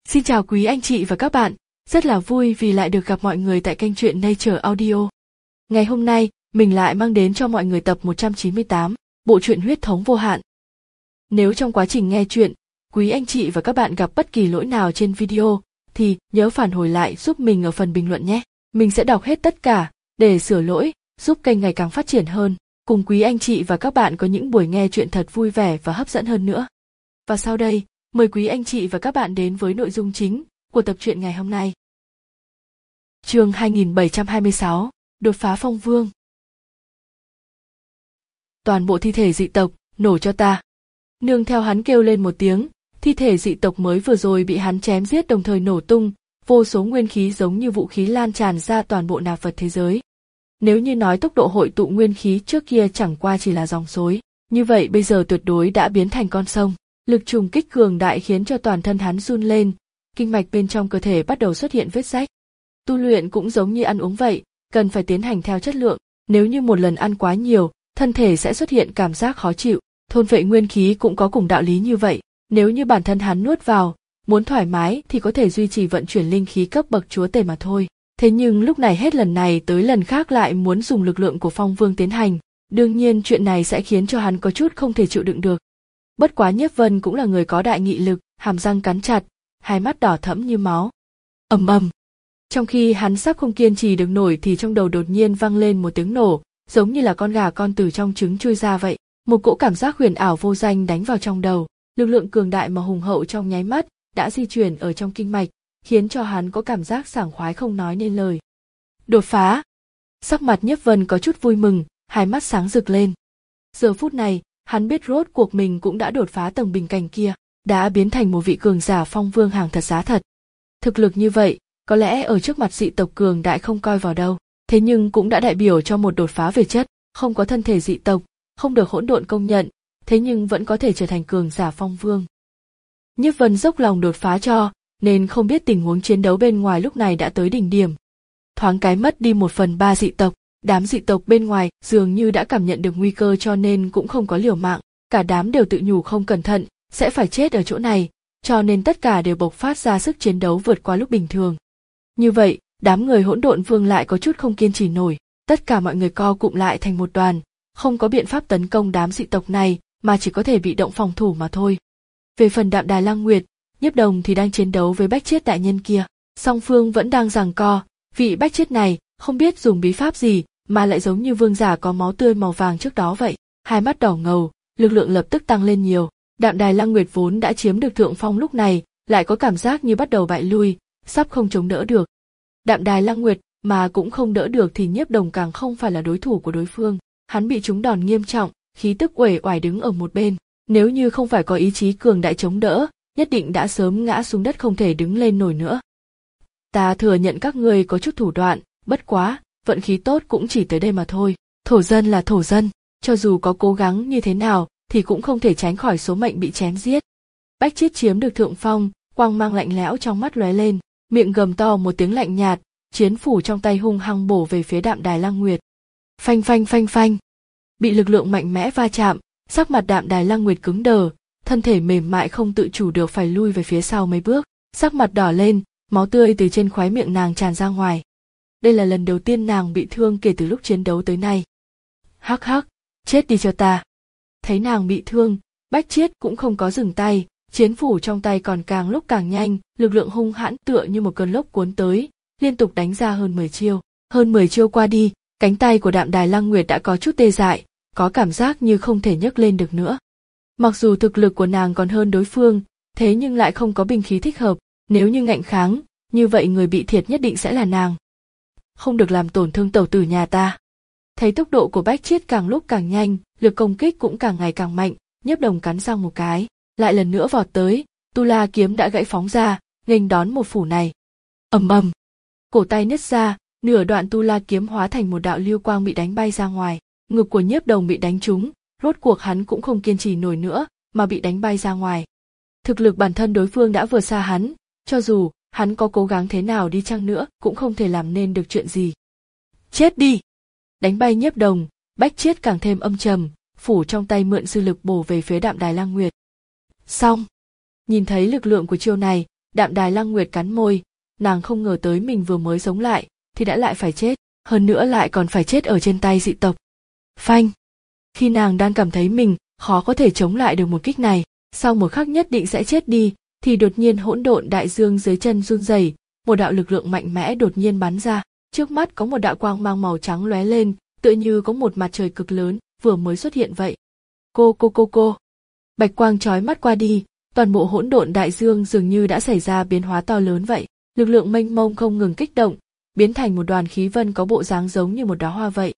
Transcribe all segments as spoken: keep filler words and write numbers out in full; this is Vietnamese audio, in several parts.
Xin chào quý anh chị và các bạn, rất là vui vì lại được gặp mọi người tại kênh truyện Nature Audio. Ngày hôm nay, mình lại mang đến cho mọi người tập một trăm chín mươi tám, bộ truyện Huyết thống vô hạn. Nếu trong quá trình nghe truyện, quý anh chị và các bạn gặp bất kỳ lỗi nào trên video, thì nhớ phản hồi lại giúp mình ở phần bình luận nhé. Mình sẽ đọc hết tất cả, để sửa lỗi, giúp kênh ngày càng phát triển hơn, cùng quý anh chị và các bạn có những buổi nghe truyện thật vui vẻ và hấp dẫn hơn nữa. Và sau đây, mời quý anh chị và các bạn đến với nội dung chính của tập truyện ngày hôm nay. Chương hai nghìn bảy trăm hai mươi sáu, đột phá phong vương. Toàn bộ thi thể dị tộc, nổ cho ta. Nương theo hắn kêu lên một tiếng, thi thể dị tộc mới vừa rồi bị hắn chém giết đồng thời nổ tung, vô số nguyên khí giống như vũ khí lan tràn ra toàn bộ nạp vật thế giới. Nếu như nói tốc độ hội tụ nguyên khí trước kia chẳng qua chỉ là dòng suối, như vậy bây giờ tuyệt đối đã biến thành con sông. Lực trùng kích cường đại khiến cho toàn thân hắn run lên, kinh mạch bên trong cơ thể bắt đầu xuất hiện vết rách. Tu luyện cũng giống như ăn uống vậy, cần phải tiến hành theo chất lượng, nếu như một lần ăn quá nhiều, thân thể sẽ xuất hiện cảm giác khó chịu. Thôn vệ nguyên khí cũng có cùng đạo lý như vậy, nếu như bản thân hắn nuốt vào, muốn thoải mái thì có thể duy trì vận chuyển linh khí cấp bậc chúa tể mà thôi. Thế nhưng lúc này hết lần này tới lần khác lại muốn dùng lực lượng của phong vương tiến hành, đương nhiên chuyện này sẽ khiến cho hắn có chút không thể chịu đựng được. Bất quá Nhiếp Vân cũng là người có đại nghị lực, hàm răng cắn chặt, hai mắt đỏ thẫm như máu. Ầm ầm. Trong khi hắn sắp không kiên trì được nổi thì trong đầu đột nhiên vang lên một tiếng nổ, giống như là con gà con từ trong trứng chui ra vậy. Một cỗ cảm giác huyền ảo vô danh đánh vào trong đầu, lực lượng cường đại mà hùng hậu trong nháy mắt đã di chuyển ở trong kinh mạch, khiến cho hắn có cảm giác sảng khoái không nói nên lời. Đột phá. Sắc mặt Nhiếp Vân có chút vui mừng, hai mắt sáng rực lên. Giờ phút này, hắn biết rốt cuộc mình cũng đã đột phá tầng bình cảnh kia, đã biến thành một vị cường giả phong vương hàng thật giá thật. Thực lực như vậy, có lẽ ở trước mặt dị tộc cường đại không coi vào đâu, thế nhưng cũng đã đại biểu cho một đột phá về chất, không có thân thể dị tộc, không được hỗn độn công nhận, thế nhưng vẫn có thể trở thành cường giả phong vương. Nhiếp Vân dốc lòng đột phá cho, nên không biết tình huống chiến đấu bên ngoài lúc này đã tới đỉnh điểm. Thoáng cái mất đi một phần ba dị tộc. Đám dị tộc bên ngoài dường như đã cảm nhận được nguy cơ cho nên cũng không có liều mạng, cả đám đều tự nhủ không cẩn thận, sẽ phải chết ở chỗ này, cho nên tất cả đều bộc phát ra sức chiến đấu vượt qua lúc bình thường. Như vậy, đám người hỗn độn vương lại có chút không kiên trì nổi, tất cả mọi người co cụm lại thành một đoàn, không có biện pháp tấn công đám dị tộc này mà chỉ có thể bị động phòng thủ mà thôi. Về phần Đạm Đài Lăng Nguyệt, Nhiếp Đồng thì đang chiến đấu với Bách Chiết đại nhân kia, song phương vẫn đang giằng co, vị Bách Chiết này không biết dùng bí pháp gì mà lại giống như vương giả có máu tươi màu vàng trước đó vậy, hai mắt đỏ ngầu, lực lượng lập tức tăng lên nhiều. Đạm Đài Lăng Nguyệt vốn đã chiếm được thượng phong lúc này, lại có cảm giác như bắt đầu bại lui, sắp không chống đỡ được. Đạm Đài Lăng Nguyệt mà cũng không đỡ được thì Nhiếp Đồng càng không phải là đối thủ của đối phương, hắn bị trúng đòn nghiêm trọng, khí tức uể oải đứng ở một bên, nếu như không phải có ý chí cường đại chống đỡ, nhất định đã sớm ngã xuống đất không thể đứng lên nổi nữa. Ta thừa nhận các ngươi có chút thủ đoạn, bất quá, vận khí tốt cũng chỉ tới đây mà thôi, thổ dân là thổ dân, cho dù có cố gắng như thế nào thì cũng không thể tránh khỏi số mệnh bị chém giết. Bách Chiết chiếm được thượng phong, quang mang lạnh lẽo trong mắt lóe lên, miệng gầm to một tiếng lạnh nhạt, chiến phủ trong tay hung hăng bổ về phía Đạm Đài Lăng Nguyệt. Phanh phanh phanh phanh, bị lực lượng mạnh mẽ va chạm, sắc mặt Đạm Đài Lăng Nguyệt cứng đờ, thân thể mềm mại không tự chủ được phải lui về phía sau mấy bước, sắc mặt đỏ lên, máu tươi từ trên khóe miệng nàng tràn ra ngoài. Đây là lần đầu tiên nàng bị thương kể từ lúc chiến đấu tới nay. Hắc hắc, chết đi cho ta. Thấy nàng bị thương, Bách Chiết cũng không có dừng tay, chiến phủ trong tay còn càng lúc càng nhanh, lực lượng hung hãn tựa như một cơn lốc cuốn tới, liên tục đánh ra hơn mười chiêu. Hơn mười chiêu qua đi, cánh tay của Đạm Đài Lăng Nguyệt đã có chút tê dại, có cảm giác như không thể nhấc lên được nữa. Mặc dù thực lực của nàng còn hơn đối phương, thế nhưng lại không có binh khí thích hợp, nếu như ngạnh kháng, như vậy người bị thiệt nhất định sẽ là nàng. Không được làm tổn thương tẩu tử nhà ta. Thấy tốc độ của Bách Chiết càng lúc càng nhanh, lực công kích cũng càng ngày càng mạnh, Nhiếp Đồng cắn răng một cái, lại lần nữa vọt tới, Tu La kiếm đã gãy phóng ra, nghênh đón một phủ này. Ầm ầm, cổ tay nứt ra, nửa đoạn Tu La kiếm hóa thành một đạo lưu quang bị đánh bay ra ngoài, ngực của Nhiếp Đồng bị đánh trúng, rốt cuộc hắn cũng không kiên trì nổi nữa, mà bị đánh bay ra ngoài. Thực lực bản thân đối phương đã vượt xa hắn, cho dù hắn có cố gắng thế nào đi chăng nữa cũng không thể làm nên được chuyện gì. Chết đi! Đánh bay Nhiếp Đồng, Bách Chiết càng thêm âm trầm, phủ trong tay mượn sư lực bổ về phía Đạm Đài Lăng Nguyệt. Xong! Nhìn thấy lực lượng của chiêu này, Đạm Đài Lăng Nguyệt cắn môi, nàng không ngờ tới mình vừa mới sống lại, thì đã lại phải chết, hơn nữa lại còn phải chết ở trên tay dị tộc. Phanh! Khi nàng đang cảm thấy mình khó có thể chống lại được một kích này, sau một khắc nhất định sẽ chết đi, thì đột nhiên hỗn độn đại dương dưới chân run rẩy, một đạo lực lượng mạnh mẽ đột nhiên bắn ra, trước mắt có một đạo quang mang màu trắng lóe lên, tựa như có một mặt trời cực lớn vừa mới xuất hiện vậy. Cô cô cô cô. Bạch quang chói mắt qua đi, toàn bộ hỗn độn đại dương dường như đã xảy ra biến hóa to lớn vậy, lực lượng mênh mông không ngừng kích động, biến thành một đoàn khí vân có bộ dáng giống như một đóa hoa vậy.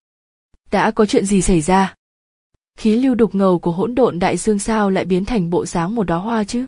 Đã có chuyện gì xảy ra? Khí lưu đục ngầu của hỗn độn đại dương sao lại biến thành bộ dáng một đóa hoa chứ?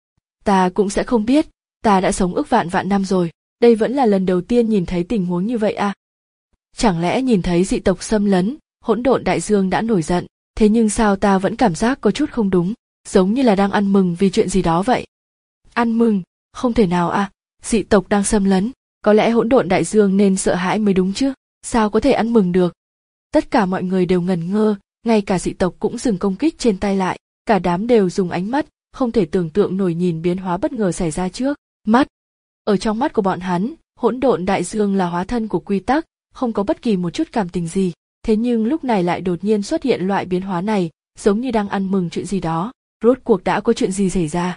Ta cũng sẽ không biết, ta đã sống ức vạn vạn năm rồi, đây vẫn là lần đầu tiên nhìn thấy tình huống như vậy à? Chẳng lẽ nhìn thấy dị tộc xâm lấn, hỗn độn đại dương đã nổi giận, thế nhưng sao ta vẫn cảm giác có chút không đúng, giống như là đang ăn mừng vì chuyện gì đó vậy. Ăn mừng? Không thể nào à, dị tộc đang xâm lấn, có lẽ hỗn độn đại dương nên sợ hãi mới đúng chứ, sao có thể ăn mừng được? Tất cả mọi người đều ngẩn ngơ, ngay cả dị tộc cũng dừng công kích trên tay lại, cả đám đều dùng ánh mắt không thể tưởng tượng nổi nhìn biến hóa bất ngờ xảy ra trước mắt. Ở trong mắt của bọn hắn, hỗn độn đại dương là hóa thân của quy tắc, không có bất kỳ một chút cảm tình gì, thế nhưng lúc này lại đột nhiên xuất hiện loại biến hóa này, giống như đang ăn mừng chuyện gì đó. Rốt cuộc đã có chuyện gì xảy ra?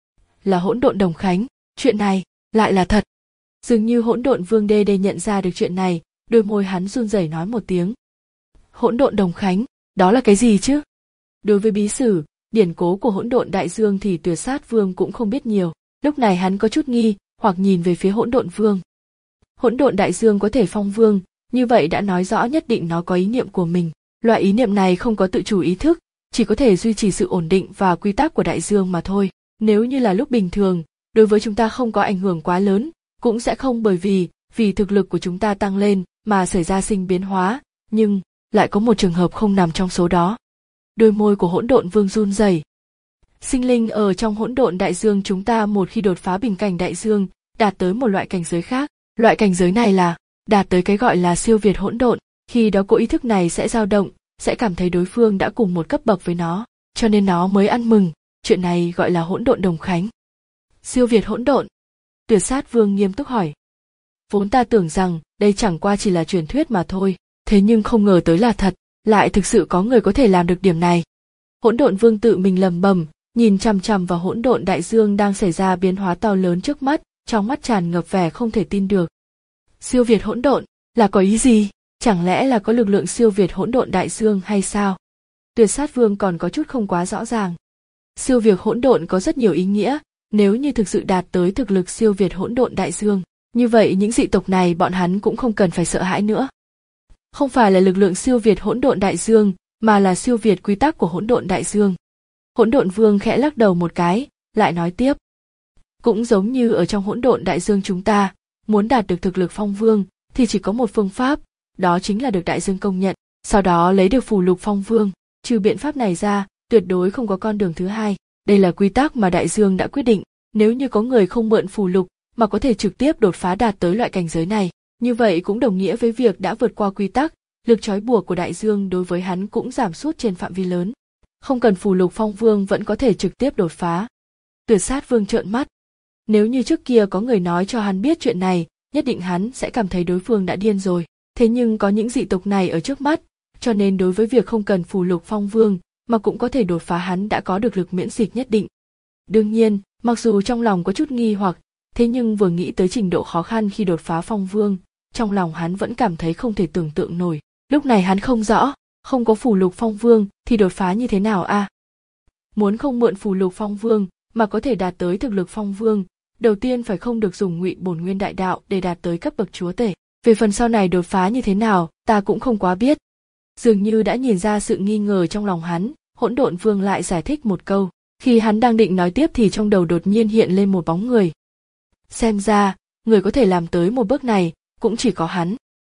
Là hỗn độn đồng khánh, chuyện này lại là thật. Dường như hỗn độn vương đê đê nhận ra được chuyện này, đôi môi hắn run rẩy nói một tiếng. Hỗn độn đồng khánh, đó là cái gì chứ? Đối với bí sử, điển cố của hỗn độn đại dương thì Tuyệt Sát Vương cũng không biết nhiều, lúc này hắn có chút nghi, hoặc nhìn về phía hỗn độn vương. Hỗn độn đại dương có thể phong vương, như vậy đã nói rõ nhất định nó có ý niệm của mình, loại ý niệm này không có tự chủ ý thức, chỉ có thể duy trì sự ổn định và quy tắc của đại dương mà thôi. Nếu như là lúc bình thường, đối với chúng ta không có ảnh hưởng quá lớn, cũng sẽ không bởi vì vì thực lực của chúng ta tăng lên mà xảy ra sinh biến hóa, nhưng lại có một trường hợp không nằm trong số đó. Đôi môi của hỗn độn vương run rẩy. Sinh linh ở trong hỗn độn đại dương chúng ta một khi đột phá bình cảnh đại dương, đạt tới một loại cảnh giới khác, loại cảnh giới này là đạt tới cái gọi là siêu việt hỗn độn, khi đó cỗ ý thức này sẽ dao động, sẽ cảm thấy đối phương đã cùng một cấp bậc với nó, cho nên nó mới ăn mừng, chuyện này gọi là hỗn độn đồng khánh. Siêu việt hỗn độn? Tuyệt Sát Vương nghiêm túc hỏi. Vốn ta tưởng rằng đây chẳng qua chỉ là truyền thuyết mà thôi, thế nhưng không ngờ tới là thật, lại thực sự có người có thể làm được điểm này. Hỗn độn vương tự mình lẩm bẩm, nhìn chằm chằm vào hỗn độn đại dương đang xảy ra biến hóa to lớn trước mắt, trong mắt tràn ngập vẻ không thể tin được. Siêu việt hỗn độn, là có ý gì? Chẳng lẽ là có lực lượng siêu việt hỗn độn đại dương hay sao? Tuyệt Sát Vương còn có chút không quá rõ ràng. Siêu việt hỗn độn có rất nhiều ý nghĩa, nếu như thực sự đạt tới thực lực siêu việt hỗn độn đại dương, như vậy những dị tộc này bọn hắn cũng không cần phải sợ hãi nữa. Không phải là lực lượng siêu việt hỗn độn đại dương, mà là siêu việt quy tắc của hỗn độn đại dương. Hỗn độn vương khẽ lắc đầu một cái, lại nói tiếp. Cũng giống như ở trong hỗn độn đại dương chúng ta, muốn đạt được thực lực phong vương, thì chỉ có một phương pháp, đó chính là được đại dương công nhận, sau đó lấy được phù lục phong vương. Trừ biện pháp này ra, tuyệt đối không có con đường thứ hai. Đây là quy tắc mà đại dương đã quyết định, nếu như có người không mượn phù lục mà có thể trực tiếp đột phá đạt tới loại cảnh giới này, như vậy cũng đồng nghĩa với việc đã vượt qua quy tắc, lực trói buộc của đại dương đối với hắn cũng giảm sút trên phạm vi lớn. Không cần phù lục phong vương vẫn có thể trực tiếp đột phá. Tuyệt Sát Vương trợn mắt. Nếu như trước kia có người nói cho hắn biết chuyện này, nhất định hắn sẽ cảm thấy đối phương đã điên rồi. Thế nhưng có những dị tộc này ở trước mắt, cho nên đối với việc không cần phù lục phong vương mà cũng có thể đột phá hắn đã có được lực miễn dịch nhất định. Đương nhiên, mặc dù trong lòng có chút nghi hoặc, thế nhưng vừa nghĩ tới trình độ khó khăn khi đột phá phong vương, trong lòng hắn vẫn cảm thấy không thể tưởng tượng nổi. Lúc này hắn không rõ, không có phù lục phong vương thì đột phá như thế nào a? À? Muốn không mượn phù lục phong vương mà có thể đạt tới thực lực phong vương, đầu tiên phải không được dùng Ngụy Bổn Nguyên Đại Đạo để đạt tới cấp bậc chúa tể. Về phần sau này đột phá như thế nào, ta cũng không quá biết. Dường như đã nhìn ra sự nghi ngờ trong lòng hắn, Hỗn Độn Vương lại giải thích một câu. Khi hắn đang định nói tiếp thì trong đầu đột nhiên hiện lên một bóng người. Xem ra, người có thể làm tới một bước này, cũng chỉ có hắn.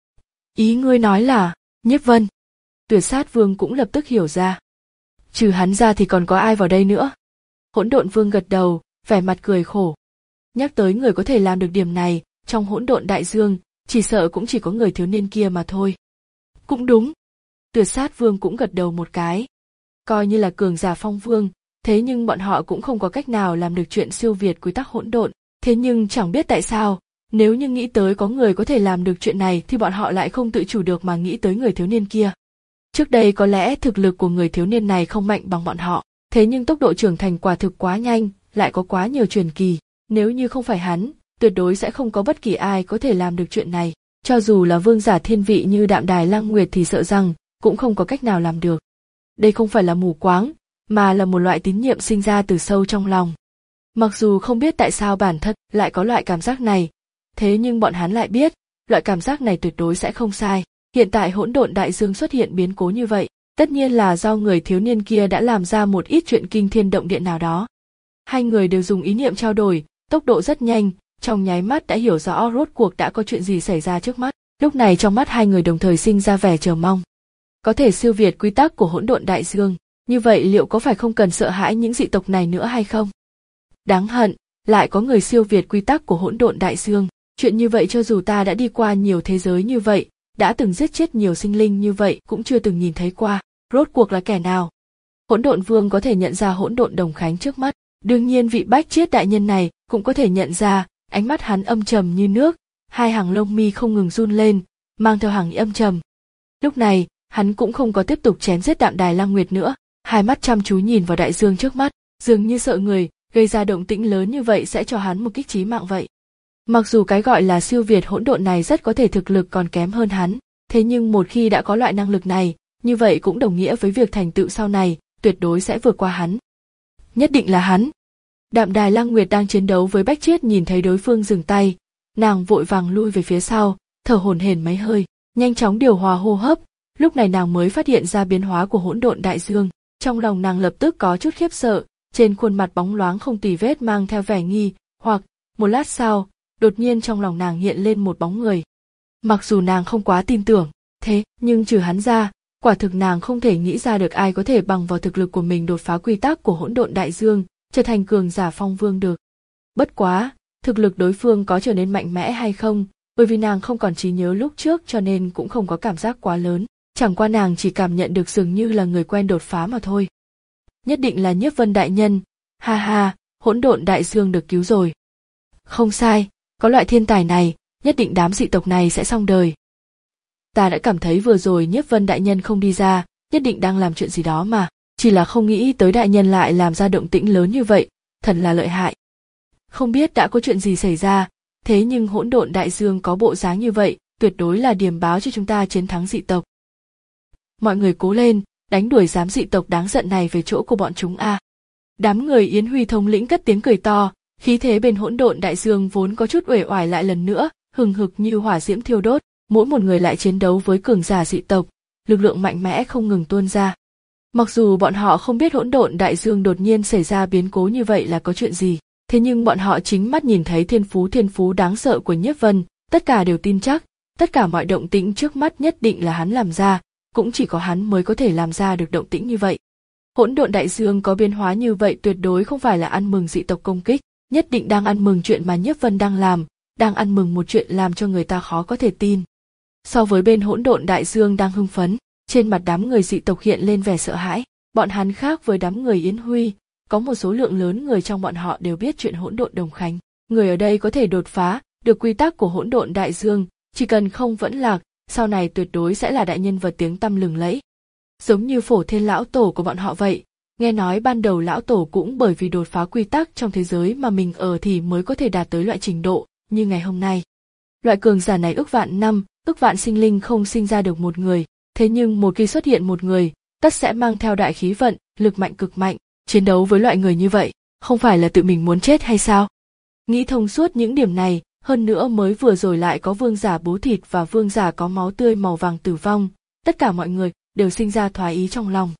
Ý ngươi nói là, Nhiếp Vân. Tuyệt Sát Vương cũng lập tức hiểu ra. Trừ hắn ra thì còn có ai vào đây nữa? Hỗn Độn Vương gật đầu, vẻ mặt cười khổ. Nhắc tới người có thể làm được điểm này, trong hỗn độn đại dương, chỉ sợ cũng chỉ có người thiếu niên kia mà thôi. Cũng đúng. Tuyệt Sát Vương cũng gật đầu một cái. Coi như là cường giả phong vương, thế nhưng bọn họ cũng không có cách nào làm được chuyện siêu việt quy tắc hỗn độn, Thế nhưng chẳng biết tại sao, nếu như nghĩ tới có người có thể làm được chuyện này thì bọn họ lại không tự chủ được mà nghĩ tới người thiếu niên kia. Trước đây có lẽ thực lực của người thiếu niên này không mạnh bằng bọn họ, thế nhưng tốc độ trưởng thành quả thực quá nhanh, lại có quá nhiều truyền kỳ. Nếu như không phải hắn, tuyệt đối sẽ không có bất kỳ ai có thể làm được chuyện này. Cho dù là vương giả thiên vị như Đạm Đài Lăng Nguyệt thì sợ rằng cũng không có cách nào làm được. Đây không phải là mù quáng, mà là một loại tín nhiệm sinh ra từ sâu trong lòng. Mặc dù không biết tại sao bản thân lại có loại cảm giác này, thế nhưng bọn hắn lại biết, loại cảm giác này tuyệt đối sẽ không sai. Hiện tại hỗn độn đại dương xuất hiện biến cố như vậy, tất nhiên là do người thiếu niên kia đã làm ra một ít chuyện kinh thiên động địa nào đó. Hai người đều dùng ý niệm trao đổi, tốc độ rất nhanh, trong nháy mắt đã hiểu rõ rốt cuộc đã có chuyện gì xảy ra trước mắt. Lúc này trong mắt hai người đồng thời sinh ra vẻ chờ mong. Có thể siêu việt quy tắc của hỗn độn đại dương, như vậy liệu có phải không cần sợ hãi những dị tộc này nữa hay không? Đáng hận, lại có người siêu việt quy tắc của hỗn độn đại dương. Chuyện như vậy cho dù ta đã đi qua nhiều thế giới như vậy, đã từng giết chết nhiều sinh linh như vậy cũng chưa từng nhìn thấy qua. Rốt cuộc là kẻ nào? Hỗn độn vương có thể nhận ra hỗn độn đồng khánh trước mắt. Đương nhiên vị bách chiết đại nhân này cũng có thể nhận ra, ánh mắt hắn âm trầm như nước, hai hàng lông mi không ngừng run lên, mang theo hàng âm trầm. Lúc này, hắn cũng không có tiếp tục chém giết Đạm Đài Lăng Nguyệt nữa, hai mắt chăm chú nhìn vào đại dương trước mắt, dường như sợ người gây ra động tĩnh lớn như vậy sẽ cho hắn một kích chí mạng vậy. Mặc dù cái gọi là siêu việt hỗn độn này rất có thể thực lực còn kém hơn hắn, thế nhưng một khi đã có loại năng lực này, như vậy cũng đồng nghĩa với việc thành tựu sau này tuyệt đối sẽ vượt qua hắn. Nhất định là hắn. Đạm Đài Lăng Nguyệt đang chiến đấu với Bách Chiết nhìn thấy đối phương dừng tay, nàng vội vàng lui về phía sau, thở hổn hển mấy hơi, nhanh chóng điều hòa hô hấp, lúc này nàng mới phát hiện ra biến hóa của hỗn độn đại dương, trong lòng nàng lập tức có chút khiếp sợ, trên khuôn mặt bóng loáng không tì vết mang theo vẻ nghi, hoặc, một lát sau, đột nhiên trong lòng nàng hiện lên một bóng người. Mặc dù nàng không quá tin tưởng, thế nhưng trừ hắn ra, quả thực nàng không thể nghĩ ra được ai có thể bằng vào thực lực của mình đột phá quy tắc của hỗn độn đại dương, trở thành cường giả phong vương được. Bất quá, thực lực đối phương có trở nên mạnh mẽ hay không, bởi vì nàng không còn trí nhớ lúc trước cho nên cũng không có cảm giác quá lớn, chẳng qua nàng chỉ cảm nhận được dường như là người quen đột phá mà thôi. Nhất định là Nhiếp Vân đại nhân, ha ha, hỗn độn đại dương được cứu rồi. Không sai, có loại thiên tài này, nhất định đám dị tộc này sẽ xong đời. Ta đã cảm thấy vừa rồi Nhiếp Vân đại nhân không đi ra, nhất định đang làm chuyện gì đó mà, chỉ là không nghĩ tới đại nhân lại làm ra động tĩnh lớn như vậy, thật là lợi hại. Không biết đã có chuyện gì xảy ra, thế nhưng hỗn độn đại dương có bộ dáng như vậy, tuyệt đối là điềm báo cho chúng ta chiến thắng dị tộc. Mọi người cố lên, đánh đuổi giám dị tộc đáng giận này về chỗ của bọn chúng a. Đám người Yến Huy thống lĩnh cất tiếng cười to, khí thế bên hỗn độn đại dương vốn có chút uể oải lại lần nữa, hừng hực như hỏa diễm thiêu đốt, mỗi một người lại chiến đấu với cường giả dị tộc, lực lượng mạnh mẽ không ngừng tuôn ra. Mặc dù bọn họ không biết hỗn độn đại dương đột nhiên xảy ra biến cố như vậy là có chuyện gì, thế nhưng bọn họ chính mắt nhìn thấy thiên phú thiên phú đáng sợ của Nhiếp Vân, tất cả đều tin chắc, tất cả mọi động tĩnh trước mắt nhất định là hắn làm ra, cũng chỉ có hắn mới có thể làm ra được động tĩnh như vậy. Hỗn độn đại dương có biến hóa như vậy tuyệt đối không phải là ăn mừng dị tộc công kích, nhất định đang ăn mừng chuyện mà Nhiếp Vân đang làm, đang ăn mừng một chuyện làm cho người ta khó có thể tin. So với bên hỗn độn đại dương đang hưng phấn, trên mặt đám người dị tộc hiện lên vẻ sợ hãi, bọn hắn khác với đám người Yến Huy, có một số lượng lớn người trong bọn họ đều biết chuyện hỗn độn đồng khánh, người ở đây có thể đột phá được quy tắc của hỗn độn đại dương, chỉ cần không vẫn lạc, sau này tuyệt đối sẽ là đại nhân vật tiếng tăm lừng lẫy. Giống như Phổ Thiên lão tổ của bọn họ vậy, nghe nói ban đầu lão tổ cũng bởi vì đột phá quy tắc trong thế giới mà mình ở thì mới có thể đạt tới loại trình độ như ngày hôm nay. Loại cường giả này ức vạn năm, ức vạn sinh linh không sinh ra được một người, thế nhưng một khi xuất hiện một người, tất sẽ mang theo đại khí vận, lực mạnh cực mạnh, chiến đấu với loại người như vậy, không phải là tự mình muốn chết hay sao? Nghĩ thông suốt những điểm này, hơn nữa mới vừa rồi lại có vương giả bố thịt và vương giả có máu tươi màu vàng tử vong, tất cả mọi người đều sinh ra thoái ý trong lòng.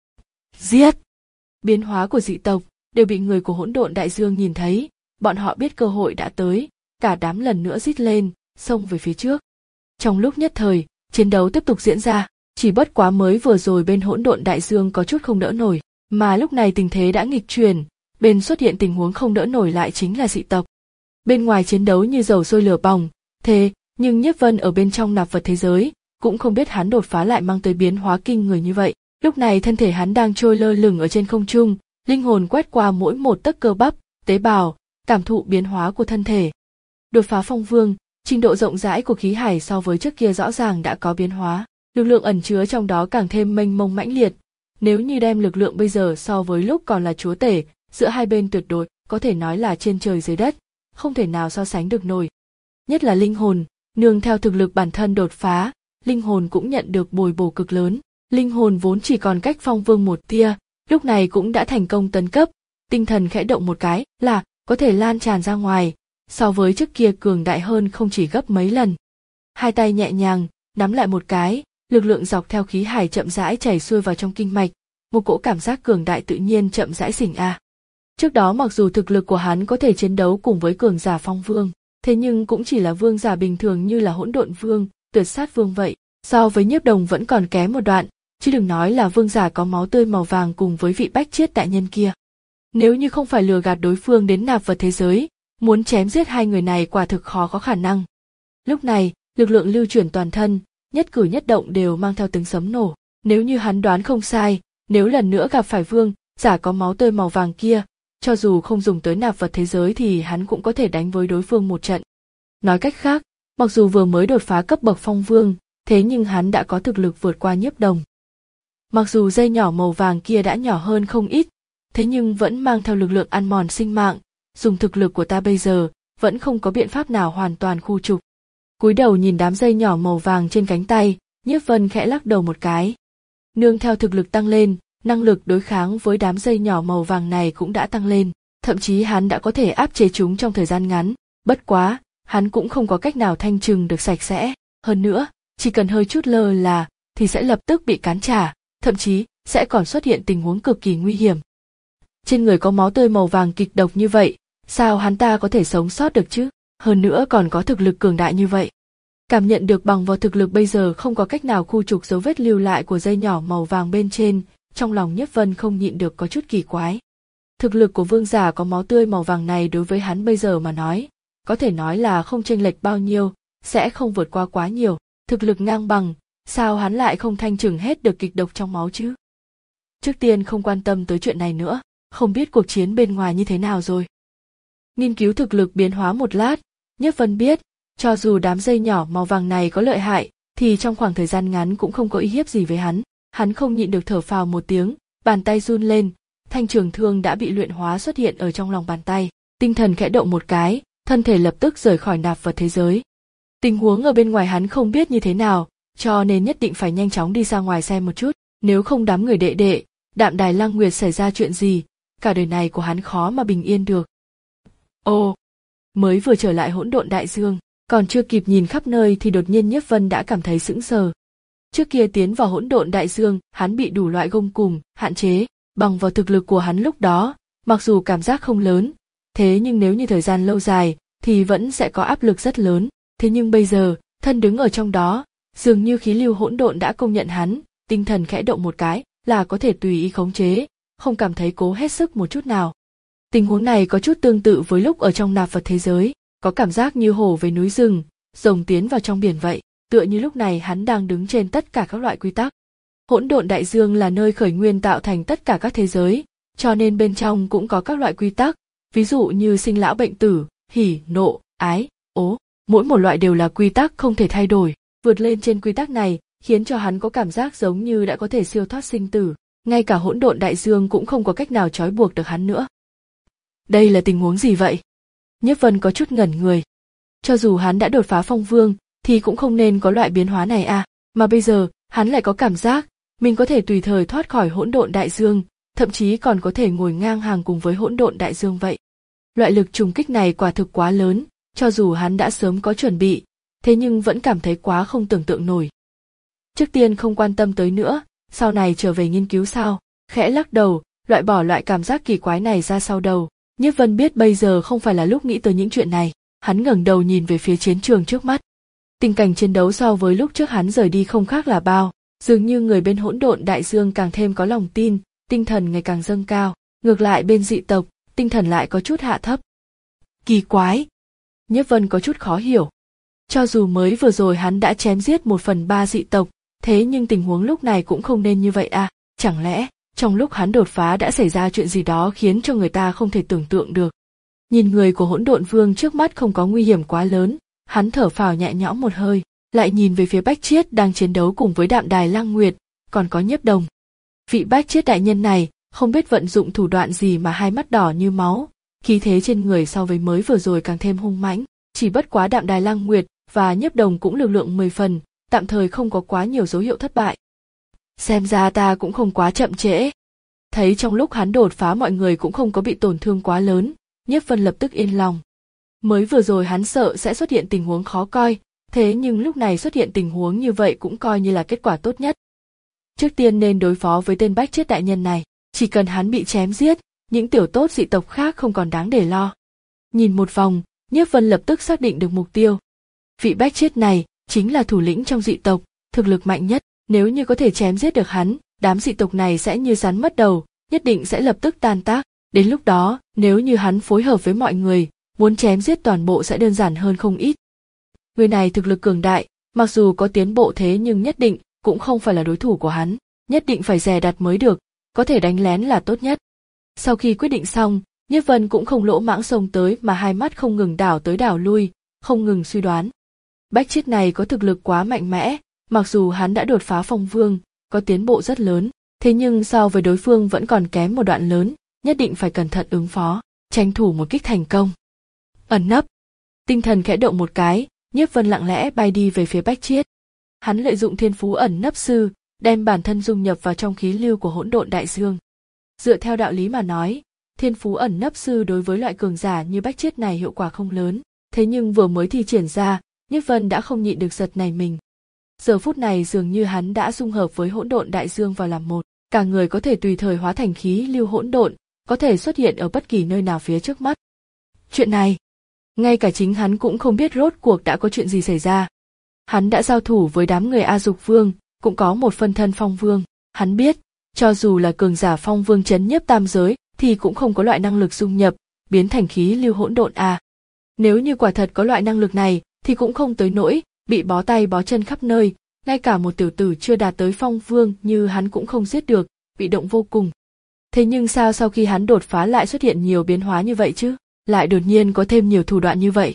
Giết! Biến hóa của dị tộc đều bị người của hỗn độn đại dương nhìn thấy, bọn họ biết cơ hội đã tới, cả đám lần nữa rít lên, xông về phía trước. Trong lúc nhất thời, chiến đấu tiếp tục diễn ra, chỉ bất quá mới vừa rồi bên hỗn độn đại dương có chút không đỡ nổi, mà lúc này tình thế đã nghịch chuyển, bên xuất hiện tình huống không đỡ nổi lại chính là dị tộc. Bên ngoài chiến đấu như dầu sôi lửa bỏng, thế nhưng Nhiếp Vân ở bên trong nạp vật thế giới, cũng không biết hắn đột phá lại mang tới biến hóa kinh người như vậy. Lúc này thân thể hắn đang trôi lơ lửng ở trên không trung, linh hồn quét qua mỗi một tấc cơ bắp, tế bào, cảm thụ biến hóa của thân thể. Đột phá phong vương, trình độ rộng rãi của khí hải so với trước kia rõ ràng đã có biến hóa, lực lượng ẩn chứa trong đó càng thêm mênh mông mãnh liệt. Nếu như đem lực lượng bây giờ so với lúc còn là chúa tể, giữa hai bên tuyệt đối có thể nói là trên trời dưới đất, không thể nào so sánh được nổi. Nhất là linh hồn, nương theo thực lực bản thân đột phá, linh hồn cũng nhận được bồi bổ cực lớn. Linh hồn vốn chỉ còn cách phong vương một tia, lúc này cũng đã thành công tấn cấp, tinh thần khẽ động một cái là có thể lan tràn ra ngoài, so với trước kia cường đại hơn không chỉ gấp mấy lần. Hai tay nhẹ nhàng, nắm lại một cái, lực lượng dọc theo khí hải chậm rãi chảy xuôi vào trong kinh mạch, một cỗ cảm giác cường đại tự nhiên chậm rãi xỉnh a. Trước đó mặc dù thực lực của hắn có thể chiến đấu cùng với cường giả phong vương, thế nhưng cũng chỉ là vương giả bình thường như là hỗn độn vương, tuyệt sát vương vậy, so với Nhiếp Đồng vẫn còn kém một đoạn, chứ đừng nói là vương giả có máu tươi màu vàng cùng với vị bách chiết đại nhân kia. Nếu như không phải lừa gạt đối phương đến nạp vật thế giới, muốn chém giết hai người này quả thực khó có khả năng. Lúc này, lực lượng lưu chuyển toàn thân, nhất cử nhất động đều mang theo tiếng sấm nổ. Nếu như hắn đoán không sai, nếu lần nữa gặp phải vương giả có máu tươi màu vàng kia, cho dù không dùng tới nạp vật thế giới thì hắn cũng có thể đánh với đối phương một trận. Nói cách khác, mặc dù vừa mới đột phá cấp bậc phong vương, thế nhưng hắn đã có thực lực vượt qua Nhiếp Đồng. Mặc dù dây nhỏ màu vàng kia đã nhỏ hơn không ít, thế nhưng vẫn mang theo lực lượng ăn mòn sinh mạng, dùng thực lực của ta bây giờ, vẫn không có biện pháp nào hoàn toàn khu trục. Cúi đầu nhìn đám dây nhỏ màu vàng trên cánh tay, Nhiếp Vân khẽ lắc đầu một cái. Nương theo thực lực tăng lên, năng lực đối kháng với đám dây nhỏ màu vàng này cũng đã tăng lên, thậm chí hắn đã có thể áp chế chúng trong thời gian ngắn, bất quá, hắn cũng không có cách nào thanh trừng được sạch sẽ, hơn nữa, chỉ cần hơi chút lơ là, thì sẽ lập tức bị cán trả, thậm chí sẽ còn xuất hiện tình huống cực kỳ nguy hiểm. Trên người có máu tươi màu vàng kịch độc như vậy, sao hắn ta có thể sống sót được chứ, hơn nữa còn có thực lực cường đại như vậy. Cảm nhận được bằng vào thực lực bây giờ không có cách nào khu trục dấu vết lưu lại của dây nhỏ màu vàng bên trên, trong lòng Nhiếp Vân không nhịn được có chút kỳ quái. Thực lực của vương giả có máu tươi màu vàng này đối với hắn bây giờ mà nói, có thể nói là không chênh lệch bao nhiêu, sẽ không vượt qua quá nhiều, thực lực ngang bằng, sao hắn lại không thanh trừng hết được kịch độc trong máu chứ? Trước tiên không quan tâm tới chuyện này nữa, không biết cuộc chiến bên ngoài như thế nào rồi. Nghiên cứu thực lực biến hóa một lát, Nhiếp Vân biết, cho dù đám dây nhỏ màu vàng này có lợi hại, thì trong khoảng thời gian ngắn cũng không có uy hiếp gì với hắn. Hắn không nhịn được thở phào một tiếng, bàn tay run lên, thanh trường thương đã bị luyện hóa xuất hiện ở trong lòng bàn tay. Tinh thần khẽ động một cái, thân thể lập tức rời khỏi nạp vật thế giới. Tình huống ở bên ngoài hắn không biết như thế nào, cho nên nhất định phải nhanh chóng đi ra ngoài xem một chút, nếu không đám người đệ đệ, Đạm Đài Lăng Nguyệt xảy ra chuyện gì, cả đời này của hắn khó mà bình yên được. Ồ, mới vừa trở lại hỗn độn đại dương, còn chưa kịp nhìn khắp nơi thì đột nhiên Nhiếp Vân đã cảm thấy sững sờ. Trước kia tiến vào hỗn độn đại dương, hắn bị đủ loại gông cùm, hạn chế, bằng vào thực lực của hắn lúc đó, mặc dù cảm giác không lớn, thế nhưng nếu như thời gian lâu dài, thì vẫn sẽ có áp lực rất lớn. Thế nhưng bây giờ, thân đứng ở trong đó, dường như khí lưu hỗn độn đã công nhận hắn, tinh thần khẽ động một cái, là có thể tùy ý khống chế, không cảm thấy cố hết sức một chút nào. Tình huống này có chút tương tự với lúc ở trong nạp vật thế giới, có cảm giác như hổ về núi rừng, rồng tiến vào trong biển vậy, tựa như lúc này hắn đang đứng trên tất cả các loại quy tắc. Hỗn độn đại dương là nơi khởi nguyên tạo thành tất cả các thế giới, cho nên bên trong cũng có các loại quy tắc, ví dụ như sinh lão bệnh tử, hỉ, nộ, ái, ố, mỗi một loại đều là quy tắc không thể thay đổi, vượt lên trên quy tắc này, khiến cho hắn có cảm giác giống như đã có thể siêu thoát sinh tử, ngay cả hỗn độn đại dương cũng không có cách nào trói buộc được hắn nữa. Đây là tình huống gì vậy? Nhiếp Vân có chút ngẩn người. Cho dù hắn đã đột phá phong vương, thì cũng không nên có loại biến hóa này à, mà bây giờ, hắn lại có cảm giác, mình có thể tùy thời thoát khỏi hỗn độn đại dương, thậm chí còn có thể ngồi ngang hàng cùng với hỗn độn đại dương vậy. Loại lực trùng kích này quả thực quá lớn, cho dù hắn đã sớm có chuẩn bị, thế nhưng vẫn cảm thấy quá không tưởng tượng nổi. Trước tiên không quan tâm tới nữa, sau này trở về nghiên cứu sao, khẽ lắc đầu, loại bỏ loại cảm giác kỳ quái này ra sau đầu. Nhiếp Vân biết bây giờ không phải là lúc nghĩ tới những chuyện này, hắn ngẩng đầu nhìn về phía chiến trường trước mắt. Tình cảnh chiến đấu so với lúc trước hắn rời đi không khác là bao, dường như người bên hỗn độn đại dương càng thêm có lòng tin, tinh thần ngày càng dâng cao, ngược lại bên dị tộc, tinh thần lại có chút hạ thấp. Kỳ quái! Nhiếp Vân có chút khó hiểu. Cho dù mới vừa rồi hắn đã chém giết một phần ba dị tộc, thế nhưng tình huống lúc này cũng không nên như vậy à, chẳng lẽ trong lúc hắn đột phá đã xảy ra chuyện gì đó khiến cho người ta không thể tưởng tượng được. Nhìn người của Hỗn Độn Vương trước mắt không có nguy hiểm quá lớn, hắn thở phào nhẹ nhõm một hơi, lại nhìn về phía Bách Chiết đang chiến đấu cùng với Đạm Đài Lăng Nguyệt, còn có Nhiếp Đồng. Vị Bách Chiết đại nhân này không biết vận dụng thủ đoạn gì mà hai mắt đỏ như máu, khí thế trên người so với mới vừa rồi càng thêm hung mãnh, chỉ bất quá Đạm Đài Lăng Nguyệt và Nhiếp Đồng cũng lực lượng mười phần, tạm thời không có quá nhiều dấu hiệu thất bại. Xem ra ta cũng không quá chậm trễ. Thấy trong lúc hắn đột phá mọi người cũng không có bị tổn thương quá lớn, Nhiếp Vân lập tức yên lòng. Mới vừa rồi hắn sợ sẽ xuất hiện tình huống khó coi, thế nhưng lúc này xuất hiện tình huống như vậy cũng coi như là kết quả tốt nhất. Trước tiên nên đối phó với tên Bách Chiết đại nhân này, chỉ cần hắn bị chém giết, những tiểu tốt dị tộc khác không còn đáng để lo. Nhìn một vòng, Nhiếp Vân lập tức xác định được mục tiêu. Vị Bách Chiết này chính là thủ lĩnh trong dị tộc, thực lực mạnh nhất, nếu như có thể chém giết được hắn, đám dị tộc này sẽ như rắn mất đầu, nhất định sẽ lập tức tan tác. Đến lúc đó, nếu như hắn phối hợp với mọi người, muốn chém giết toàn bộ sẽ đơn giản hơn không ít. Người này thực lực cường đại, mặc dù có tiến bộ thế nhưng nhất định cũng không phải là đối thủ của hắn, nhất định phải dè đặt mới được, có thể đánh lén là tốt nhất. Sau khi quyết định xong, Nhiếp Vân cũng không lỗ mãng xông tới mà hai mắt không ngừng đảo tới đảo lui, không ngừng suy đoán. Bách Chiết này có thực lực quá mạnh mẽ, mặc dù hắn đã đột phá Phong Vương, có tiến bộ rất lớn, thế nhưng so với đối phương vẫn còn kém một đoạn lớn, nhất định phải cẩn thận ứng phó, tranh thủ một kích thành công. Ẩn nấp. Tinh thần khẽ động một cái, Nhiếp Vân lặng lẽ bay đi về phía Bách Chiết. Hắn lợi dụng thiên phú ẩn nấp sư, đem bản thân dung nhập vào trong khí lưu của Hỗn Độn Đại Dương. Dựa theo đạo lý mà nói, thiên phú ẩn nấp sư đối với loại cường giả như Bách Chiết này hiệu quả không lớn, thế nhưng vừa mới thi triển ra, Nhiếp Vân đã không nhịn được giật nảy mình. Giờ phút này dường như hắn đã dung hợp với Hỗn Độn Đại Dương vào làm một, cả người có thể tùy thời hóa thành khí lưu hỗn độn, có thể xuất hiện ở bất kỳ nơi nào phía trước mắt. Chuyện này, ngay cả chính hắn cũng không biết rốt cuộc đã có chuyện gì xảy ra. Hắn đã giao thủ với đám người A Dục Vương, cũng có một phân thân Phong Vương, hắn biết, cho dù là cường giả Phong Vương chấn nhiếp tam giới, thì cũng không có loại năng lực dung nhập, biến thành khí lưu hỗn độn à. Nếu như quả thật có loại năng lực này, thì cũng không tới nỗi bị bó tay bó chân khắp nơi, ngay cả một tiểu tử chưa đạt tới Phong Vương như hắn cũng không giết được, bị động vô cùng. Thế nhưng sao sau khi hắn đột phá lại xuất hiện nhiều biến hóa như vậy chứ, lại đột nhiên có thêm nhiều thủ đoạn như vậy.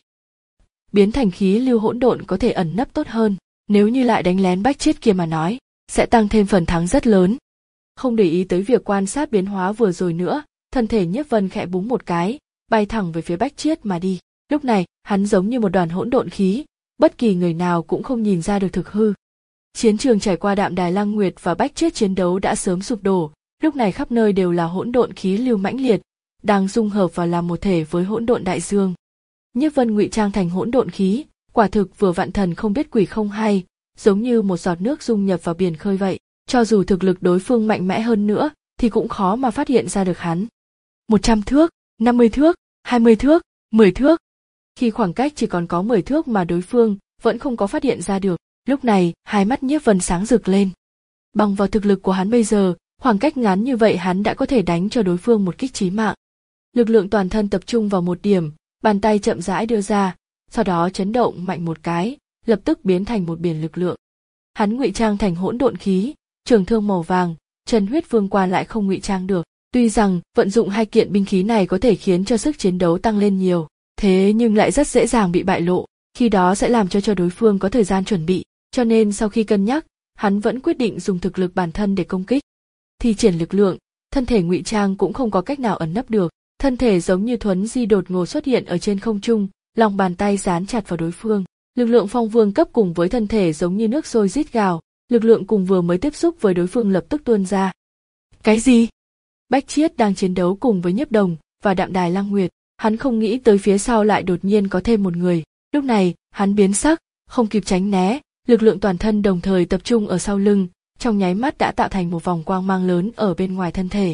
Biến thành khí lưu hỗn độn có thể ẩn nấp tốt hơn, nếu như lại đánh lén Bách Chiết kia mà nói, sẽ tăng thêm phần thắng rất lớn. Không để ý tới việc quan sát biến hóa vừa rồi nữa, thân thể Nhiếp Vân khẽ búng một cái, bay thẳng về phía Bách Chiết mà đi. Lúc này, hắn giống như một đoàn hỗn độn khí, bất kỳ người nào cũng không nhìn ra được thực hư. Chiến trường trải qua Đạm Đài Lăng Nguyệt và Bách Chiết chiến đấu đã sớm sụp đổ, lúc này khắp nơi đều là hỗn độn khí lưu mãnh liệt, đang dung hợp vào làm một thể với Hỗn Độn Đại Dương. Nhiếp Vân ngụy trang thành hỗn độn khí, quả thực vừa vạn thần không biết quỷ không hay, giống như một giọt nước dung nhập vào biển khơi vậy. Cho dù thực lực đối phương mạnh mẽ hơn nữa, thì cũng khó mà phát hiện ra được hắn. một trăm thước, năm mươi thước, hai mươi thước, mười thước. Khi khoảng cách chỉ còn có mười thước mà đối phương vẫn không có phát hiện ra được, lúc này hai mắt Nhiếp Vân sáng rực lên. Bằng vào thực lực của hắn bây giờ, khoảng cách ngắn như vậy hắn đã có thể đánh cho đối phương một kích chí mạng. Lực lượng toàn thân tập trung vào một điểm, bàn tay chậm rãi đưa ra, sau đó chấn động mạnh một cái, lập tức biến thành một biển lực lượng. Hắn ngụy trang thành hỗn độn khí, trường thương màu vàng, Chân Huyết Vương Quan lại không ngụy trang được. Tuy rằng vận dụng hai kiện binh khí này có thể khiến cho sức chiến đấu tăng lên nhiều, thế nhưng lại rất dễ dàng bị bại lộ, khi đó sẽ làm cho cho đối phương có thời gian chuẩn bị, cho nên sau khi cân nhắc, hắn vẫn quyết định dùng thực lực bản thân để công kích. Thi triển lực lượng, thân thể ngụy trang cũng không có cách nào ẩn nấp được, thân thể giống như thuấn di đột ngột xuất hiện ở trên không trung, lòng bàn tay dán chặt vào đối phương. Lực lượng Phong Vương cấp cùng với thân thể giống như nước sôi rít gào, lực lượng cùng vừa mới tiếp xúc với đối phương lập tức tuôn ra. Cái gì? Bách Chiết đang chiến đấu cùng với Nhiếp Đồng và Đạm Đài Lăng Nguyệt, hắn không nghĩ tới phía sau lại đột nhiên có thêm một người. Lúc này, hắn biến sắc, không kịp tránh né, lực lượng toàn thân đồng thời tập trung ở sau lưng, trong nháy mắt đã tạo thành một vòng quang mang lớn ở bên ngoài thân thể.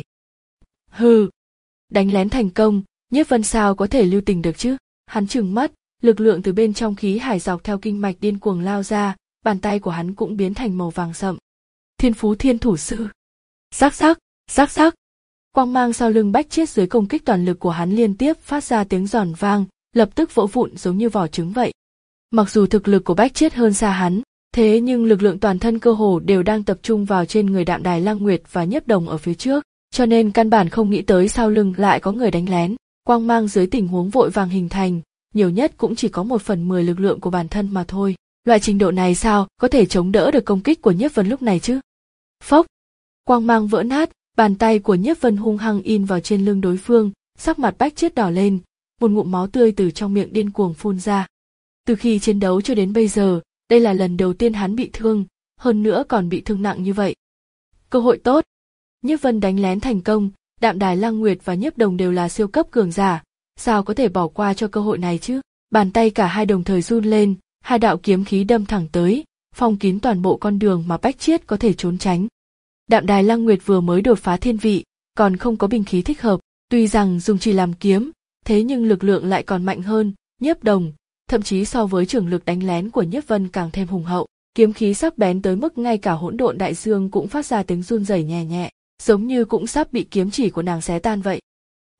Hừ, đánh lén thành công, Nhiếp Vân sao có thể lưu tình được chứ? Hắn trừng mắt, lực lượng từ bên trong khí hải dọc theo kinh mạch điên cuồng lao ra, bàn tay của hắn cũng biến thành màu vàng sậm. Thiên phú thiên thủ sư. Sắc sắc, sắc sắc. Quang mang sau lưng Bách Chiết dưới công kích toàn lực của hắn liên tiếp phát ra tiếng giòn vang, lập tức vỡ vụn giống như vỏ trứng vậy. Mặc dù thực lực của Bách Chiết hơn xa hắn, thế nhưng lực lượng toàn thân cơ hồ đều đang tập trung vào trên người Đạm Đài Lăng Nguyệt và Nhiếp Đồng ở phía trước, cho nên căn bản không nghĩ tới sau lưng lại có người đánh lén. Quang mang dưới tình huống vội vàng hình thành, nhiều nhất cũng chỉ có một phần mười lực lượng của bản thân mà thôi. Loại trình độ này sao có thể chống đỡ được công kích của Nhiếp Vân lúc này chứ? Phốc! Quang mang vỡ nát, bàn tay của Nhiếp Vân hung hăng in vào trên lưng đối phương, sắc mặt Bách Chiết đỏ lên, một ngụm máu tươi từ trong miệng điên cuồng phun ra. Từ khi chiến đấu cho đến bây giờ, đây là lần đầu tiên hắn bị thương, hơn nữa còn bị thương nặng như vậy. Cơ hội tốt! Nhiếp Vân đánh lén thành công, Đạm Đài Lăng Nguyệt và Nhiếp Đồng đều là siêu cấp cường giả, sao có thể bỏ qua cho cơ hội này chứ? Bàn tay cả hai đồng thời run lên, hai đạo kiếm khí đâm thẳng tới, phong kín toàn bộ con đường mà Bách Chiết có thể trốn tránh. Đạm Đài Lăng Nguyệt vừa mới đột phá thiên vị, còn không có binh khí thích hợp, tuy rằng dùng chỉ làm kiếm, thế nhưng lực lượng lại còn mạnh hơn Nhiếp Đồng, thậm chí so với trường lực đánh lén của Nhiếp Vân càng thêm hùng hậu. Kiếm khí sắc bén tới mức ngay cả hỗn độn đại dương cũng phát ra tiếng run rẩy nhẹ nhẹ, giống như cũng sắp bị kiếm chỉ của nàng xé tan vậy.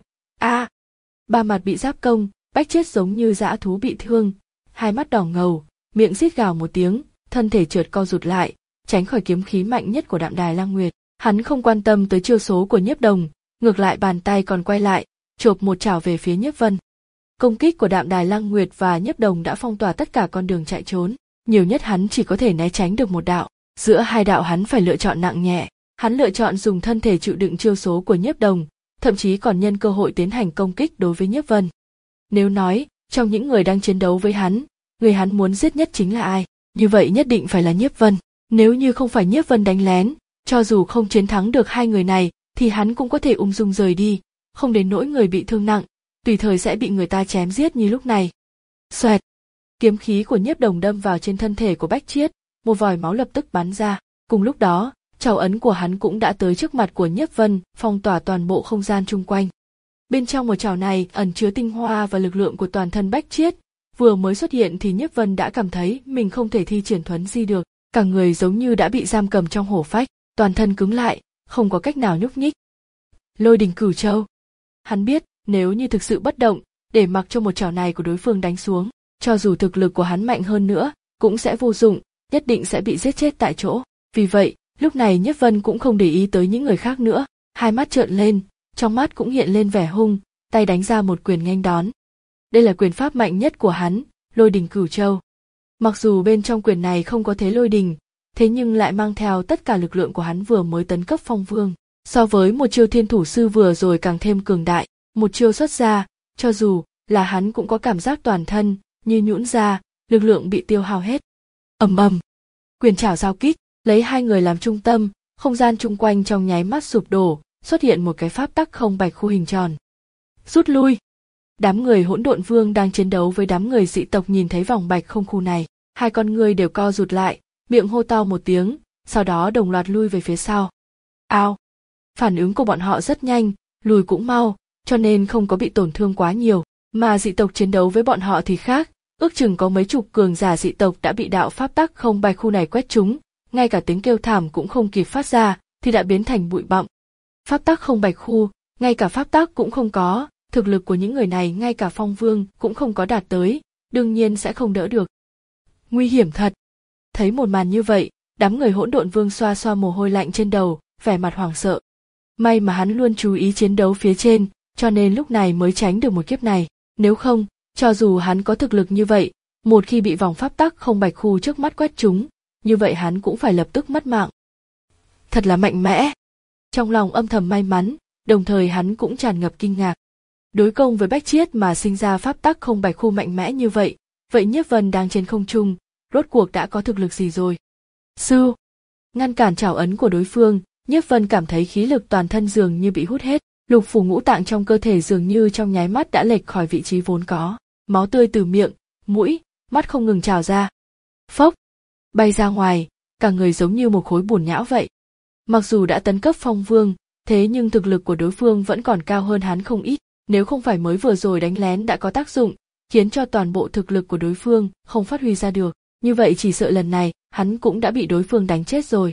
A! À, ba mặt bị giáp công, Bách Chiết giống như dã thú bị thương, hai mắt đỏ ngầu, miệng rít gào một tiếng, thân thể trượt co rụt lại, tránh khỏi kiếm khí mạnh nhất của Đạm Đài Lăng Nguyệt. Hắn không quan tâm tới chiêu số của Nhiếp Đồng, ngược lại bàn tay còn quay lại, chộp một chảo về phía Nhiếp Vân. Công kích của Đạm Đài Lăng Nguyệt và Nhiếp Đồng đã phong tỏa tất cả con đường chạy trốn, nhiều nhất hắn chỉ có thể né tránh được một đạo, giữa hai đạo hắn phải lựa chọn nặng nhẹ. Hắn lựa chọn dùng thân thể chịu đựng chiêu số của Nhiếp Đồng, thậm chí còn nhân cơ hội tiến hành công kích đối với Nhiếp Vân. Nếu nói, trong những người đang chiến đấu với hắn, người hắn muốn giết nhất chính là ai, như vậy nhất định phải là Nhiếp Vân. Nếu như không phải Nhiếp Vân đánh lén, cho dù không chiến thắng được hai người này, thì hắn cũng có thể ung dung rời đi, không đến nỗi người bị thương nặng, tùy thời sẽ bị người ta chém giết như lúc này. Xoẹt! Kiếm khí của Nhiếp Đồng đâm vào trên thân thể của Bách Chiết, một vòi máu lập tức bắn ra. Cùng lúc đó, trảo ấn của hắn cũng đã tới trước mặt của Nhiếp Vân, phong tỏa toàn bộ không gian chung quanh. Bên trong một trảo này ẩn chứa tinh hoa và lực lượng của toàn thân Bách Chiết, vừa mới xuất hiện thì Nhiếp Vân đã cảm thấy mình không thể thi triển thuấn di được, cả người giống như đã bị giam cầm trong hổ phách, toàn thân cứng lại, không có cách nào nhúc nhích. Lôi Đình Cửu Châu. Hắn biết, nếu như thực sự bất động, để mặc cho một trảo này của đối phương đánh xuống, cho dù thực lực của hắn mạnh hơn nữa, cũng sẽ vô dụng, nhất định sẽ bị giết chết tại chỗ. Vì vậy, lúc này Nhiếp Vân cũng không để ý tới những người khác nữa, hai mắt trợn lên, trong mắt cũng hiện lên vẻ hung, tay đánh ra một quyền nghênh đón. Đây là quyền pháp mạnh nhất của hắn, Lôi Đình Cửu Châu. Mặc dù bên trong quyền này không có thế lôi đình, thế nhưng lại mang theo tất cả lực lượng của hắn vừa mới tấn cấp phong vương, so với một chiêu thiên thủ sư vừa rồi càng thêm cường đại, một chiêu xuất ra, cho dù là hắn cũng có cảm giác toàn thân như nhũn ra, lực lượng bị tiêu hao hết. Ầm ầm, quyền trảo giao kích, lấy hai người làm trung tâm, không gian chung quanh trong nháy mắt sụp đổ, xuất hiện một cái pháp tắc không bạch khu hình tròn. Rút lui. Đám người Hỗn Độn Vương đang chiến đấu với đám người dị tộc nhìn thấy vòng bạch không khu này, hai con người đều co rụt lại, miệng hô to một tiếng, sau đó đồng loạt lui về phía sau. Ao! Phản ứng của bọn họ rất nhanh, lùi cũng mau, cho nên không có bị tổn thương quá nhiều, mà dị tộc chiến đấu với bọn họ thì khác, ước chừng có mấy chục cường giả dị tộc đã bị đạo pháp tắc không bạch khu này quét trúng, ngay cả tiếng kêu thảm cũng không kịp phát ra, thì đã biến thành bụi bặm. Pháp tắc không bạch khu, ngay cả pháp tắc cũng không có, thực lực của những người này ngay cả phong vương cũng không có đạt tới, đương nhiên sẽ không đỡ được. Nguy hiểm thật. Thấy một màn như vậy, đám người Hỗn Độn Vương xoa xoa mồ hôi lạnh trên đầu, vẻ mặt hoảng sợ. May mà hắn luôn chú ý chiến đấu phía trên, cho nên lúc này mới tránh được một kiếp này, nếu không, cho dù hắn có thực lực như vậy, một khi bị vòng pháp tắc không bạch khu trước mắt quét trúng, như vậy hắn cũng phải lập tức mất mạng. Thật là mạnh mẽ. Trong lòng âm thầm may mắn, đồng thời hắn cũng tràn ngập kinh ngạc. Đối công với Bách Chiết mà sinh ra pháp tắc không bạch khu mạnh mẽ như vậy, vậy Nhiếp Vân đang trên không trung, rốt cuộc đã có thực lực gì rồi? Sư! Ngăn cản trảo ấn của đối phương, Nhiếp Vân cảm thấy khí lực toàn thân dường như bị hút hết, lục phủ ngũ tạng trong cơ thể dường như trong nháy mắt đã lệch khỏi vị trí vốn có, máu tươi từ miệng, mũi, mắt không ngừng trào ra. Phốc! Bay ra ngoài, cả người giống như một khối bùn nhão vậy. Mặc dù đã tấn cấp phong vương, thế nhưng thực lực của đối phương vẫn còn cao hơn hắn không ít, nếu không phải mới vừa rồi đánh lén đã có tác dụng, khiến cho toàn bộ thực lực của đối phương không phát huy ra được, như vậy chỉ sợ lần này hắn cũng đã bị đối phương đánh chết rồi.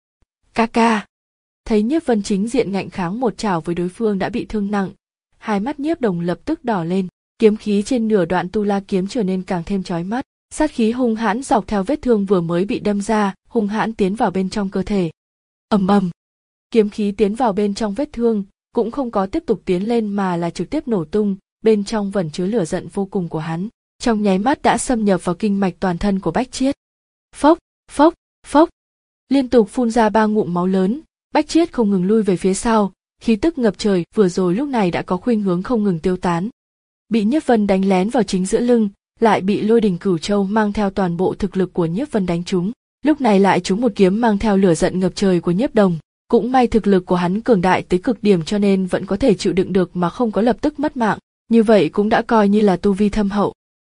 Ca ca! Thấy Nhiếp Vân chính diện ngạnh kháng một chảo với đối phương đã bị thương nặng, hai mắt Nhiếp Đồng lập tức đỏ lên, kiếm khí trên nửa đoạn tu la kiếm trở nên càng thêm chói mắt, sát khí hung hãn dọc theo vết thương vừa mới bị đâm ra, hung hãn tiến vào bên trong cơ thể. Ầm ầm, kiếm khí tiến vào bên trong vết thương, cũng không có tiếp tục tiến lên mà là trực tiếp nổ tung, bên trong vẩn chứa lửa giận vô cùng của hắn, trong nháy mắt đã xâm nhập vào kinh mạch toàn thân của Bách Chiết. Phốc, phốc, phốc, liên tục phun ra ba ngụm máu lớn, Bách Chiết không ngừng lui về phía sau, khí tức ngập trời vừa rồi lúc này đã có khuynh hướng không ngừng tiêu tán. Bị Nhiếp Vân đánh lén vào chính giữa lưng, lại bị Lôi Đình Cửu Châu mang theo toàn bộ thực lực của Nhiếp Vân đánh trúng, lúc này lại trúng một kiếm mang theo lửa giận ngập trời của Nhiếp Đồng. Cũng may thực lực của hắn cường đại tới cực điểm cho nên vẫn có thể chịu đựng được mà không có lập tức mất mạng, như vậy cũng đã coi như là tu vi thâm hậu.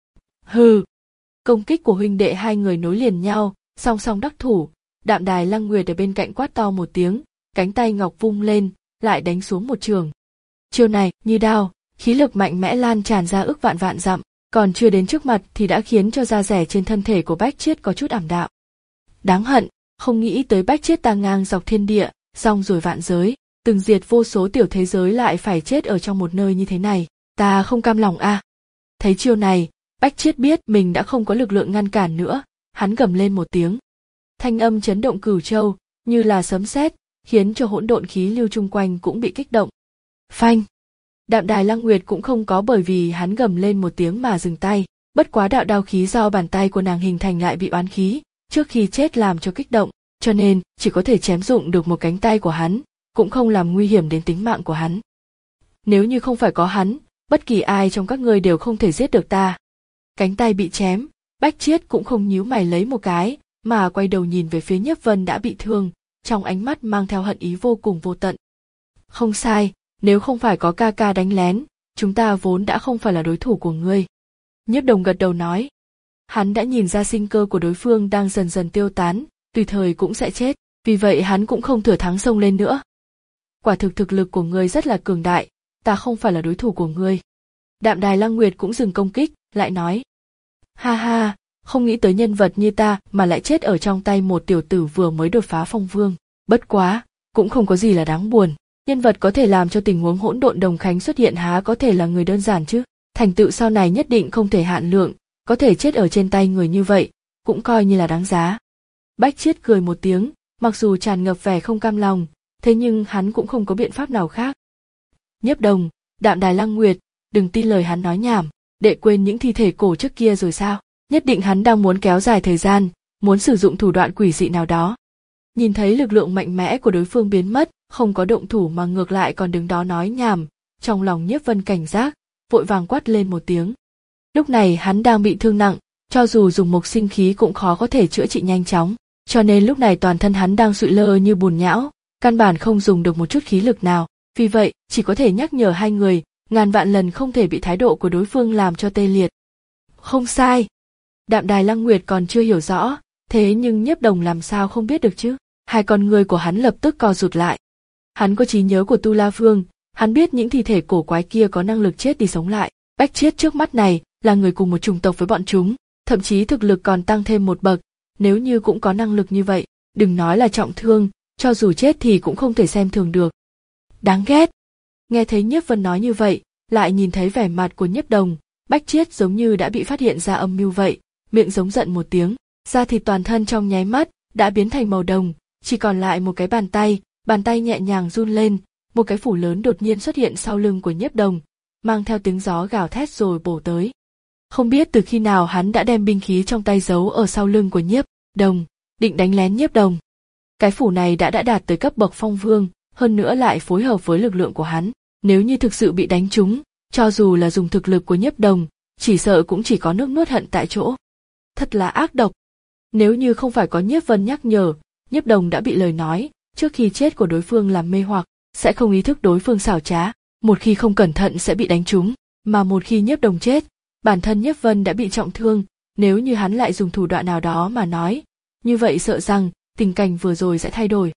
Hừ, công kích của huynh đệ hai người nối liền nhau, song song đắc thủ, Đạm Đài Lăng Nguyệt ở bên cạnh quát to một tiếng, cánh tay ngọc vung lên, lại đánh xuống một trường. Chiêu này như đao, khí lực mạnh mẽ lan tràn ra ức vạn vạn dặm, còn chưa đến trước mặt thì đã khiến cho da rẻ trên thân thể của Bách Chiết có chút ảm đạm. Đáng hận, không nghĩ tới Bách Chiết ta ngang dọc thiên địa, xong rồi vạn giới, từng diệt vô số tiểu thế giới lại phải chết ở trong một nơi như thế này, ta không cam lòng a. À. Thấy chiêu này, Bách Chiết biết mình đã không có lực lượng ngăn cản nữa, hắn gầm lên một tiếng. Thanh âm chấn động cửu châu, như là sấm sét, khiến cho hỗn độn khí lưu chung quanh cũng bị kích động. Phanh! Đạm Đài Lăng Nguyệt cũng không có bởi vì hắn gầm lên một tiếng mà dừng tay, bất quá đạo đao khí do bàn tay của nàng hình thành lại bị oán khí, trước khi chết làm cho kích động, cho nên chỉ có thể chém dụng được một cánh tay của hắn, cũng không làm nguy hiểm đến tính mạng của hắn. Nếu như không phải có hắn, bất kỳ ai trong các ngươi đều không thể giết được ta. Cánh tay bị chém, Bách Chiết cũng không nhíu mày lấy một cái, mà quay đầu nhìn về phía Nhiếp Vân đã bị thương, trong ánh mắt mang theo hận ý vô cùng vô tận. Không sai, nếu không phải có ca ca đánh lén, chúng ta vốn đã không phải là đối thủ của ngươi. Nhiếp Đồng gật đầu nói. Hắn đã nhìn ra sinh cơ của đối phương đang dần dần tiêu tán, tùy thời cũng sẽ chết, vì vậy hắn cũng không thừa thắng xông lên nữa. Quả thực thực lực của ngươi rất là cường đại, ta không phải là đối thủ của ngươi. Đạm Đài Lăng Nguyệt cũng dừng công kích, lại nói. Ha ha, không nghĩ tới nhân vật như ta mà lại chết ở trong tay một tiểu tử vừa mới đột phá phong vương, bất quá, cũng không có gì là đáng buồn. Nhân vật có thể làm cho tình huống hỗn độn đồng khánh xuất hiện há có thể là người đơn giản chứ, thành tựu sau này nhất định không thể hạn lượng, có thể chết ở trên tay người như vậy, cũng coi như là đáng giá. Bách Chiết cười một tiếng, mặc dù tràn ngập vẻ không cam lòng, thế nhưng hắn cũng không có biện pháp nào khác. Nhiếp Đồng, Đạm Đài Lăng Nguyệt, đừng tin lời hắn nói nhảm, đệ quên những thi thể cổ trước kia rồi sao? Nhất định hắn đang muốn kéo dài thời gian, muốn sử dụng thủ đoạn quỷ dị nào đó. Nhìn thấy lực lượng mạnh mẽ của đối phương biến mất, không có động thủ mà ngược lại còn đứng đó nói nhảm, trong lòng Nhiếp Vân cảnh giác, vội vàng quát lên một tiếng. Lúc này hắn đang bị thương nặng, cho dù dùng mộc sinh khí cũng khó có thể chữa trị nhanh chóng, cho nên lúc này toàn thân hắn đang sụi lơ như bùn nhão, căn bản không dùng được một chút khí lực nào, vì vậy chỉ có thể nhắc nhở hai người, ngàn vạn lần không thể bị thái độ của đối phương làm cho tê liệt. Không sai. Đạm Đài Lăng Nguyệt còn chưa hiểu rõ, thế nhưng Nhiếp Đồng làm sao không biết được chứ? Hai con người của hắn lập tức co rụt lại. Hắn có trí nhớ của Tu La Vương, hắn biết những thi thể cổ quái kia có năng lực chết đi sống lại. Bách Chiết trước mắt này là người cùng một chủng tộc với bọn chúng, thậm chí thực lực còn tăng thêm một bậc. Nếu như cũng có năng lực như vậy, đừng nói là trọng thương, cho dù chết thì cũng không thể xem thường được. Đáng ghét. Nghe thấy Nhiếp Vân nói như vậy, lại nhìn thấy vẻ mặt của Nhiếp Đồng, Bách Chiết giống như đã bị phát hiện ra âm mưu vậy, miệng giống giận một tiếng, da thịt toàn thân trong nháy mắt đã biến thành màu đồng, chỉ còn lại một cái bàn tay, bàn tay nhẹ nhàng run lên, một cái phủ lớn đột nhiên xuất hiện sau lưng của Nhiếp Đồng, mang theo tiếng gió gào thét rồi bổ tới. Không biết từ khi nào hắn đã đem binh khí trong tay giấu ở sau lưng của Nhiếp Đồng, định đánh lén Nhiếp Đồng. Cái phủ này đã đã đạt tới cấp bậc phong vương, hơn nữa lại phối hợp với lực lượng của hắn, nếu như thực sự bị đánh trúng, cho dù là dùng thực lực của Nhiếp Đồng, chỉ sợ cũng chỉ có nước nuốt hận tại chỗ. Thật là ác độc. Nếu như không phải có Nhiếp Vân nhắc nhở, Nhiếp Đồng đã bị lời nói trước khi chết của đối phương làm mê hoặc, sẽ không ý thức đối phương xảo trá, một khi không cẩn thận sẽ bị đánh trúng, mà một khi Nhiếp Đồng chết, bản thân Nhiếp Vân đã bị trọng thương, nếu như hắn lại dùng thủ đoạn nào đó mà nói, như vậy sợ rằng tình cảnh vừa rồi sẽ thay đổi.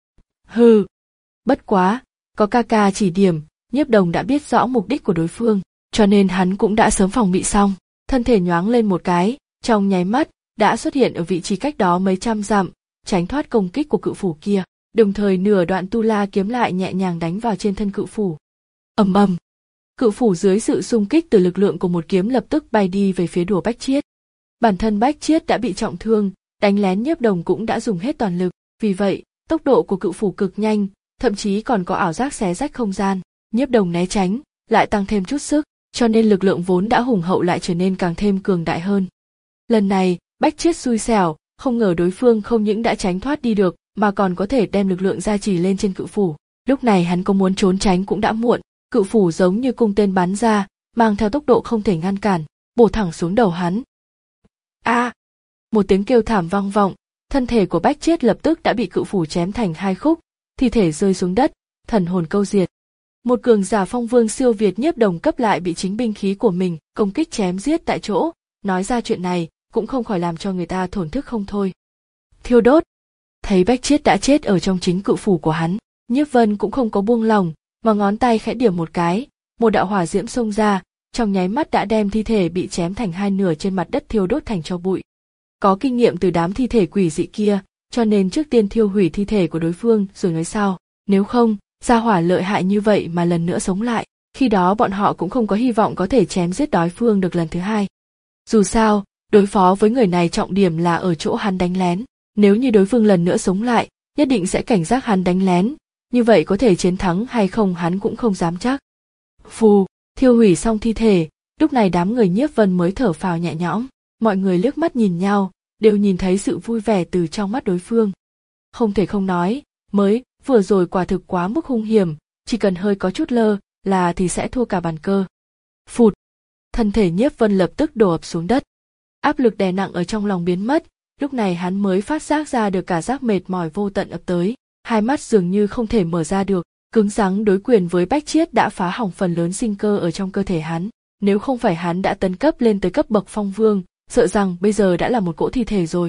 Hừ, bất quá, có ca ca chỉ điểm, Nhiếp Đồng đã biết rõ mục đích của đối phương, cho nên hắn cũng đã sớm phòng bị xong, thân thể nhoáng lên một cái, trong nháy mắt đã xuất hiện ở vị trí cách đó mấy trăm dặm, tránh thoát công kích của cự phủ kia, đồng thời nửa đoạn tu la kiếm lại nhẹ nhàng đánh vào trên thân cự phủ. Ầm ầm, cự phủ dưới sự xung kích từ lực lượng của một kiếm lập tức bay đi về phía đùa Bách Chiết. Bản thân Bách Chiết đã bị trọng thương, đánh lén Nhiếp Đồng cũng đã dùng hết toàn lực, vì vậy tốc độ của cự phủ cực nhanh, thậm chí còn có ảo giác xé rách không gian. Nhiếp Đồng né tránh, lại tăng thêm chút sức, cho nên lực lượng vốn đã hùng hậu lại trở nên càng thêm cường đại hơn. Lần này, Bách Chiết xui xẻo, không ngờ đối phương không những đã tránh thoát đi được, mà còn có thể đem lực lượng gia trì lên trên cự phủ. Lúc này hắn có muốn trốn tránh cũng đã muộn, cự phủ giống như cung tên bắn ra, mang theo tốc độ không thể ngăn cản, bổ thẳng xuống đầu hắn. A! À, một tiếng kêu thảm vang vọng, thân thể của Bách Chiết lập tức đã bị cự phủ chém thành hai khúc, thi thể rơi xuống đất, thần hồn câu diệt. Một cường giả phong vương siêu việt nhiếp đồng cấp lại bị chính binh khí của mình công kích chém giết tại chỗ, nói ra chuyện này cũng không khỏi làm cho người ta thổn thức không thôi. Thiêu đốt. Thấy Bách Chiết đã chết ở trong chính cự phủ của hắn, Nhiếp Vân cũng không có buông lỏng, mà ngón tay khẽ điểm một cái, một đạo hỏa diễm xông ra, trong nháy mắt đã đem thi thể bị chém thành hai nửa trên mặt đất thiêu đốt thành tro bụi. Có kinh nghiệm từ đám thi thể quỷ dị kia, cho nên trước tiên thiêu hủy thi thể của đối phương rồi nói sau, nếu không, gia hỏa lợi hại như vậy mà lần nữa sống lại, khi đó bọn họ cũng không có hy vọng có thể chém giết đối phương được lần thứ hai. Dù sao, đối phó với người này trọng điểm là ở chỗ hắn đánh lén, nếu như đối phương lần nữa sống lại, nhất định sẽ cảnh giác hắn đánh lén, như vậy có thể chiến thắng hay không hắn cũng không dám chắc. Phù, thiêu hủy xong thi thể, lúc này đám người Nhiếp Vân mới thở phào nhẹ nhõm, mọi người liếc mắt nhìn nhau, đều nhìn thấy sự vui vẻ từ trong mắt đối phương. Không thể không nói, mới vừa rồi quả thực quá mức hung hiểm, chỉ cần hơi có chút lơ là thì sẽ thua cả bàn cơ. Phụt, thân thể Nhiếp Vân lập tức đổ ập xuống đất. Áp lực đè nặng ở trong lòng biến mất, lúc này hắn mới phát giác ra được cả giác mệt mỏi vô tận ập tới, hai mắt dường như không thể mở ra được, cứng rắn đối quyền với Bách Chiết đã phá hỏng phần lớn sinh cơ ở trong cơ thể hắn, nếu không phải hắn đã tấn cấp lên tới cấp bậc phong vương, sợ rằng bây giờ đã là một cỗ thi thể rồi.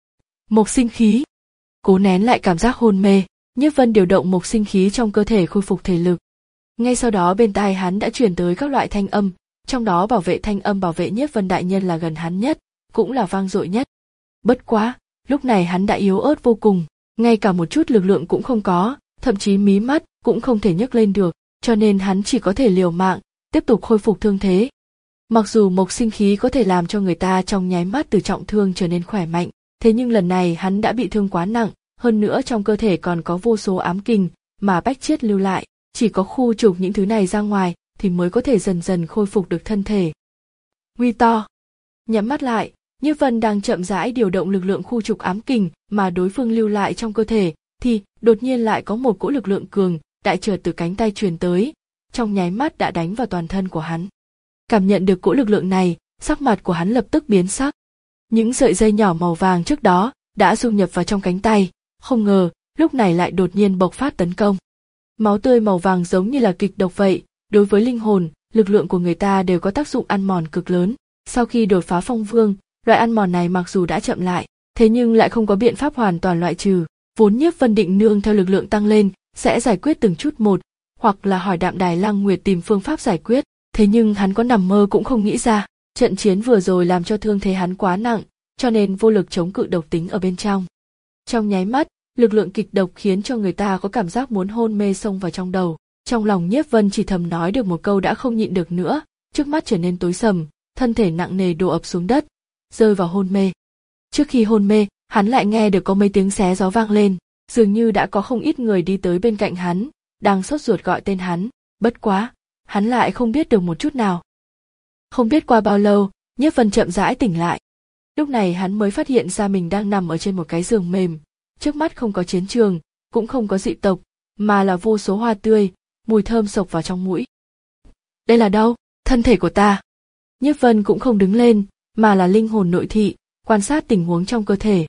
Mộc sinh khí. Cố nén lại cảm giác hôn mê, Nhiếp Vân điều động mộc sinh khí trong cơ thể khôi phục thể lực. Ngay sau đó bên tai hắn đã truyền tới các loại thanh âm, trong đó bảo vệ thanh âm bảo vệ Nhiếp Vân đại nhân là gần hắn nhất, cũng là vang dội nhất. Bất quá, lúc này hắn đã yếu ớt vô cùng, ngay cả một chút lực lượng cũng không có, thậm chí mí mắt cũng không thể nhấc lên được, cho nên hắn chỉ có thể liều mạng, tiếp tục khôi phục thương thế. Mặc dù mộc sinh khí có thể làm cho người ta trong nháy mắt từ trọng thương trở nên khỏe mạnh, thế nhưng lần này hắn đã bị thương quá nặng, hơn nữa trong cơ thể còn có vô số ám kình mà Bách Chiết lưu lại, chỉ có khu trục những thứ này ra ngoài thì mới có thể dần dần khôi phục được thân thể. Nguy to. Nhắm mắt lại, Nhiếp Vân đang chậm rãi điều động lực lượng khu trục ám kình mà đối phương lưu lại trong cơ thể, thì đột nhiên lại có một cỗ lực lượng cường đại chợt từ cánh tay truyền tới, trong nháy mắt đã đánh vào toàn thân của hắn. Cảm nhận được cỗ lực lượng này, sắc mặt của hắn lập tức biến sắc. Những sợi dây nhỏ màu vàng trước đó đã dung nhập vào trong cánh tay, không ngờ lúc này lại đột nhiên bộc phát tấn công. Máu tươi màu vàng giống như là kịch độc vậy, đối với linh hồn, lực lượng của người ta đều có tác dụng ăn mòn cực lớn. Sau khi đột phá phong vương, loại ăn mòn này mặc dù đã chậm lại, thế nhưng lại không có biện pháp hoàn toàn loại trừ. Vốn Nhiếp Vân định nương theo lực lượng tăng lên, sẽ giải quyết từng chút một, hoặc là hỏi Đạm Đài Lăng Nguyệt tìm phương pháp giải quyết, thế nhưng hắn có nằm mơ cũng không nghĩ ra, trận chiến vừa rồi làm cho thương thế hắn quá nặng, cho nên vô lực chống cự độc tính ở bên trong. Trong nháy mắt, lực lượng kịch độc khiến cho người ta có cảm giác muốn hôn mê xông vào trong đầu. Trong lòng Nhiếp Vân chỉ thầm nói được một câu đã không nhịn được nữa, trước mắt trở nên tối sầm, thân thể nặng nề đổ ập xuống đất, rơi vào hôn mê. Trước khi hôn mê, hắn lại nghe được có mấy tiếng xé gió vang lên, dường như đã có không ít người đi tới bên cạnh hắn, đang sốt ruột gọi tên hắn, bất quá, hắn lại không biết được một chút nào. Không biết qua bao lâu, Nhiếp Vân chậm rãi tỉnh lại. Lúc này hắn mới phát hiện ra mình đang nằm ở trên một cái giường mềm, trước mắt không có chiến trường, cũng không có dị tộc, mà là vô số hoa tươi, mùi thơm sộc vào trong mũi. Đây là đâu? Thân thể của ta. Nhiếp Vân cũng không đứng lên, mà là linh hồn nội thị, quan sát tình huống trong cơ thể.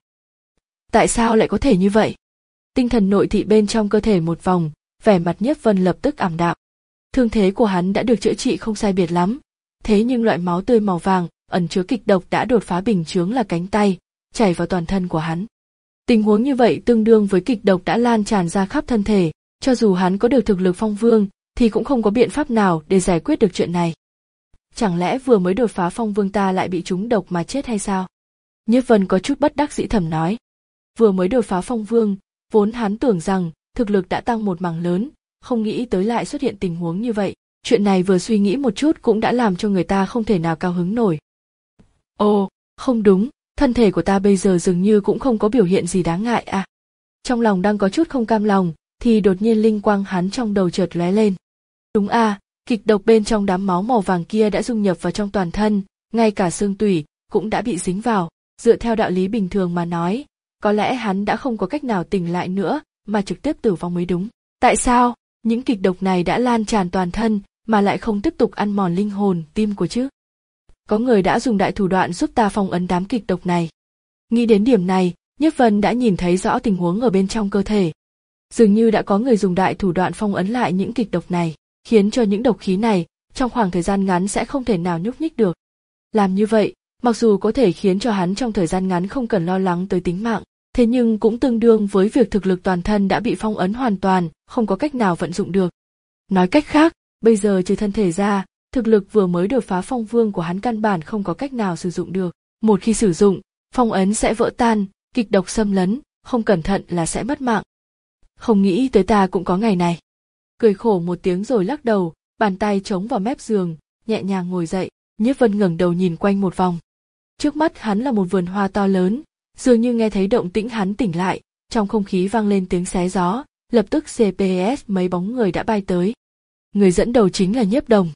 Tại sao lại có thể như vậy? Tinh thần nội thị bên trong cơ thể một vòng, vẻ mặt Nhiếp Vân lập tức ảm đạm. Thương thế của hắn đã được chữa trị không sai biệt lắm, thế nhưng loại máu tươi màu vàng ẩn chứa kịch độc đã đột phá bình chướng là cánh tay, chảy vào toàn thân của hắn. Tình huống như vậy tương đương với kịch độc đã lan tràn ra khắp thân thể, cho dù hắn có được thực lực phong vương thì cũng không có biện pháp nào để giải quyết được chuyện này. Chẳng lẽ vừa mới đột phá phong vương ta lại bị trúng độc mà chết hay sao? Nhiếp Vân có chút bất đắc dĩ thầm nói. Vừa mới đột phá phong vương, vốn hắn tưởng rằng thực lực đã tăng một mảng lớn, không nghĩ tới lại xuất hiện tình huống như vậy. Chuyện này vừa suy nghĩ một chút cũng đã làm cho người ta không thể nào cao hứng nổi. Ồ, không đúng, thân thể của ta bây giờ dường như cũng không có biểu hiện gì đáng ngại à. Trong lòng đang có chút không cam lòng, thì đột nhiên linh quang hắn trong đầu chợt lóe lên. Đúng à, Kịch độc bên trong đám máu màu vàng kia đã dung nhập vào trong toàn thân, ngay cả xương tủy cũng đã bị dính vào. Dựa theo đạo lý bình thường mà nói, có lẽ hắn đã không có cách nào tỉnh lại nữa mà trực tiếp tử vong mới đúng. Tại sao những kịch độc này đã lan tràn toàn thân mà lại không tiếp tục ăn mòn linh hồn, tim của chứ? Có người đã dùng đại thủ đoạn giúp ta phong ấn đám kịch độc này. Nghĩ đến điểm này, Nhiếp Vân đã nhìn thấy rõ tình huống ở bên trong cơ thể. Dường như đã có người dùng đại thủ đoạn phong ấn lại những kịch độc này, khiến cho những độc khí này trong khoảng thời gian ngắn sẽ không thể nào nhúc nhích được. Làm như vậy, mặc dù có thể khiến cho hắn trong thời gian ngắn không cần lo lắng tới tính mạng, thế nhưng cũng tương đương với việc thực lực toàn thân đã bị phong ấn hoàn toàn, không có cách nào vận dụng được. Nói cách khác, bây giờ trừ thân thể ra, thực lực vừa mới đột phá phong vương của hắn căn bản không có cách nào sử dụng được. Một khi sử dụng, phong ấn sẽ vỡ tan, kịch độc xâm lấn, không cẩn thận là sẽ mất mạng. Không nghĩ tới ta cũng có ngày này. Cười khổ một tiếng rồi lắc đầu, bàn tay chống vào mép giường, nhẹ nhàng ngồi dậy. Nhiếp Vân ngẩng đầu nhìn quanh một vòng. Trước mắt hắn là một vườn hoa to lớn, dường như nghe thấy động tĩnh hắn tỉnh lại, trong không khí vang lên tiếng xé gió, lập tức xê pê ét mấy bóng người đã bay tới. Người dẫn đầu chính là Nhiếp Đồng.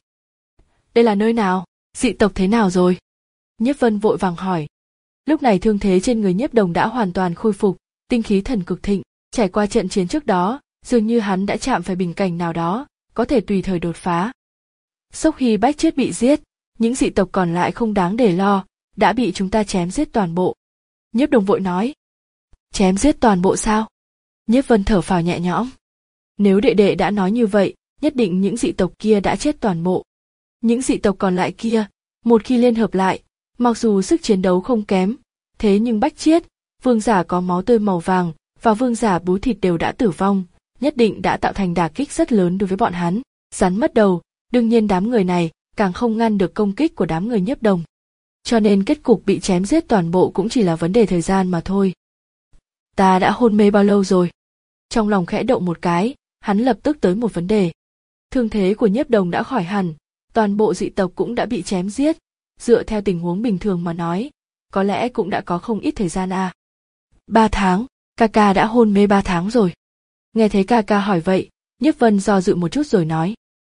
Đây là nơi nào? Dị tộc thế nào rồi? Nhiếp Vân vội vàng hỏi. Lúc này thương thế trên người Nhiếp Đồng đã hoàn toàn khôi phục, tinh khí thần cực thịnh, trải qua trận chiến trước đó, dường như hắn đã chạm phải bình cảnh nào đó, có thể tùy thời đột phá. Sốc Hy Bách Chiết bị giết, những dị tộc còn lại không đáng để lo, đã bị chúng ta chém giết toàn bộ. Nhiếp Đồng vội nói. Chém giết toàn bộ sao? Nhiếp Vân thở phào nhẹ nhõm. Nếu đệ đệ đã nói như vậy, nhất định những dị tộc kia đã chết toàn bộ. Những dị tộc còn lại kia, một khi liên hợp lại, mặc dù sức chiến đấu không kém, thế nhưng Bách Chiết, vương giả có máu tươi màu vàng và vương giả bú thịt đều đã tử vong, nhất định đã tạo thành đả kích rất lớn đối với bọn hắn. Rắn mất đầu, đương nhiên đám người này càng không ngăn được công kích của đám người Nhiếp Đồng. Cho nên kết cục bị chém giết toàn bộ cũng chỉ là vấn đề thời gian mà thôi. Ta đã hôn mê bao lâu rồi? Trong lòng khẽ động một cái, hắn lập tức tới một vấn đề. Thương thế của Nhiếp Đồng đã khỏi hẳn, toàn bộ dị tộc cũng đã bị chém giết, dựa theo tình huống bình thường mà nói, có lẽ cũng đã có không ít thời gian à. Ba tháng, ca ca đã hôn mê ba tháng rồi. Nghe thấy ca ca hỏi vậy, Nhiếp Vân do dự một chút rồi nói.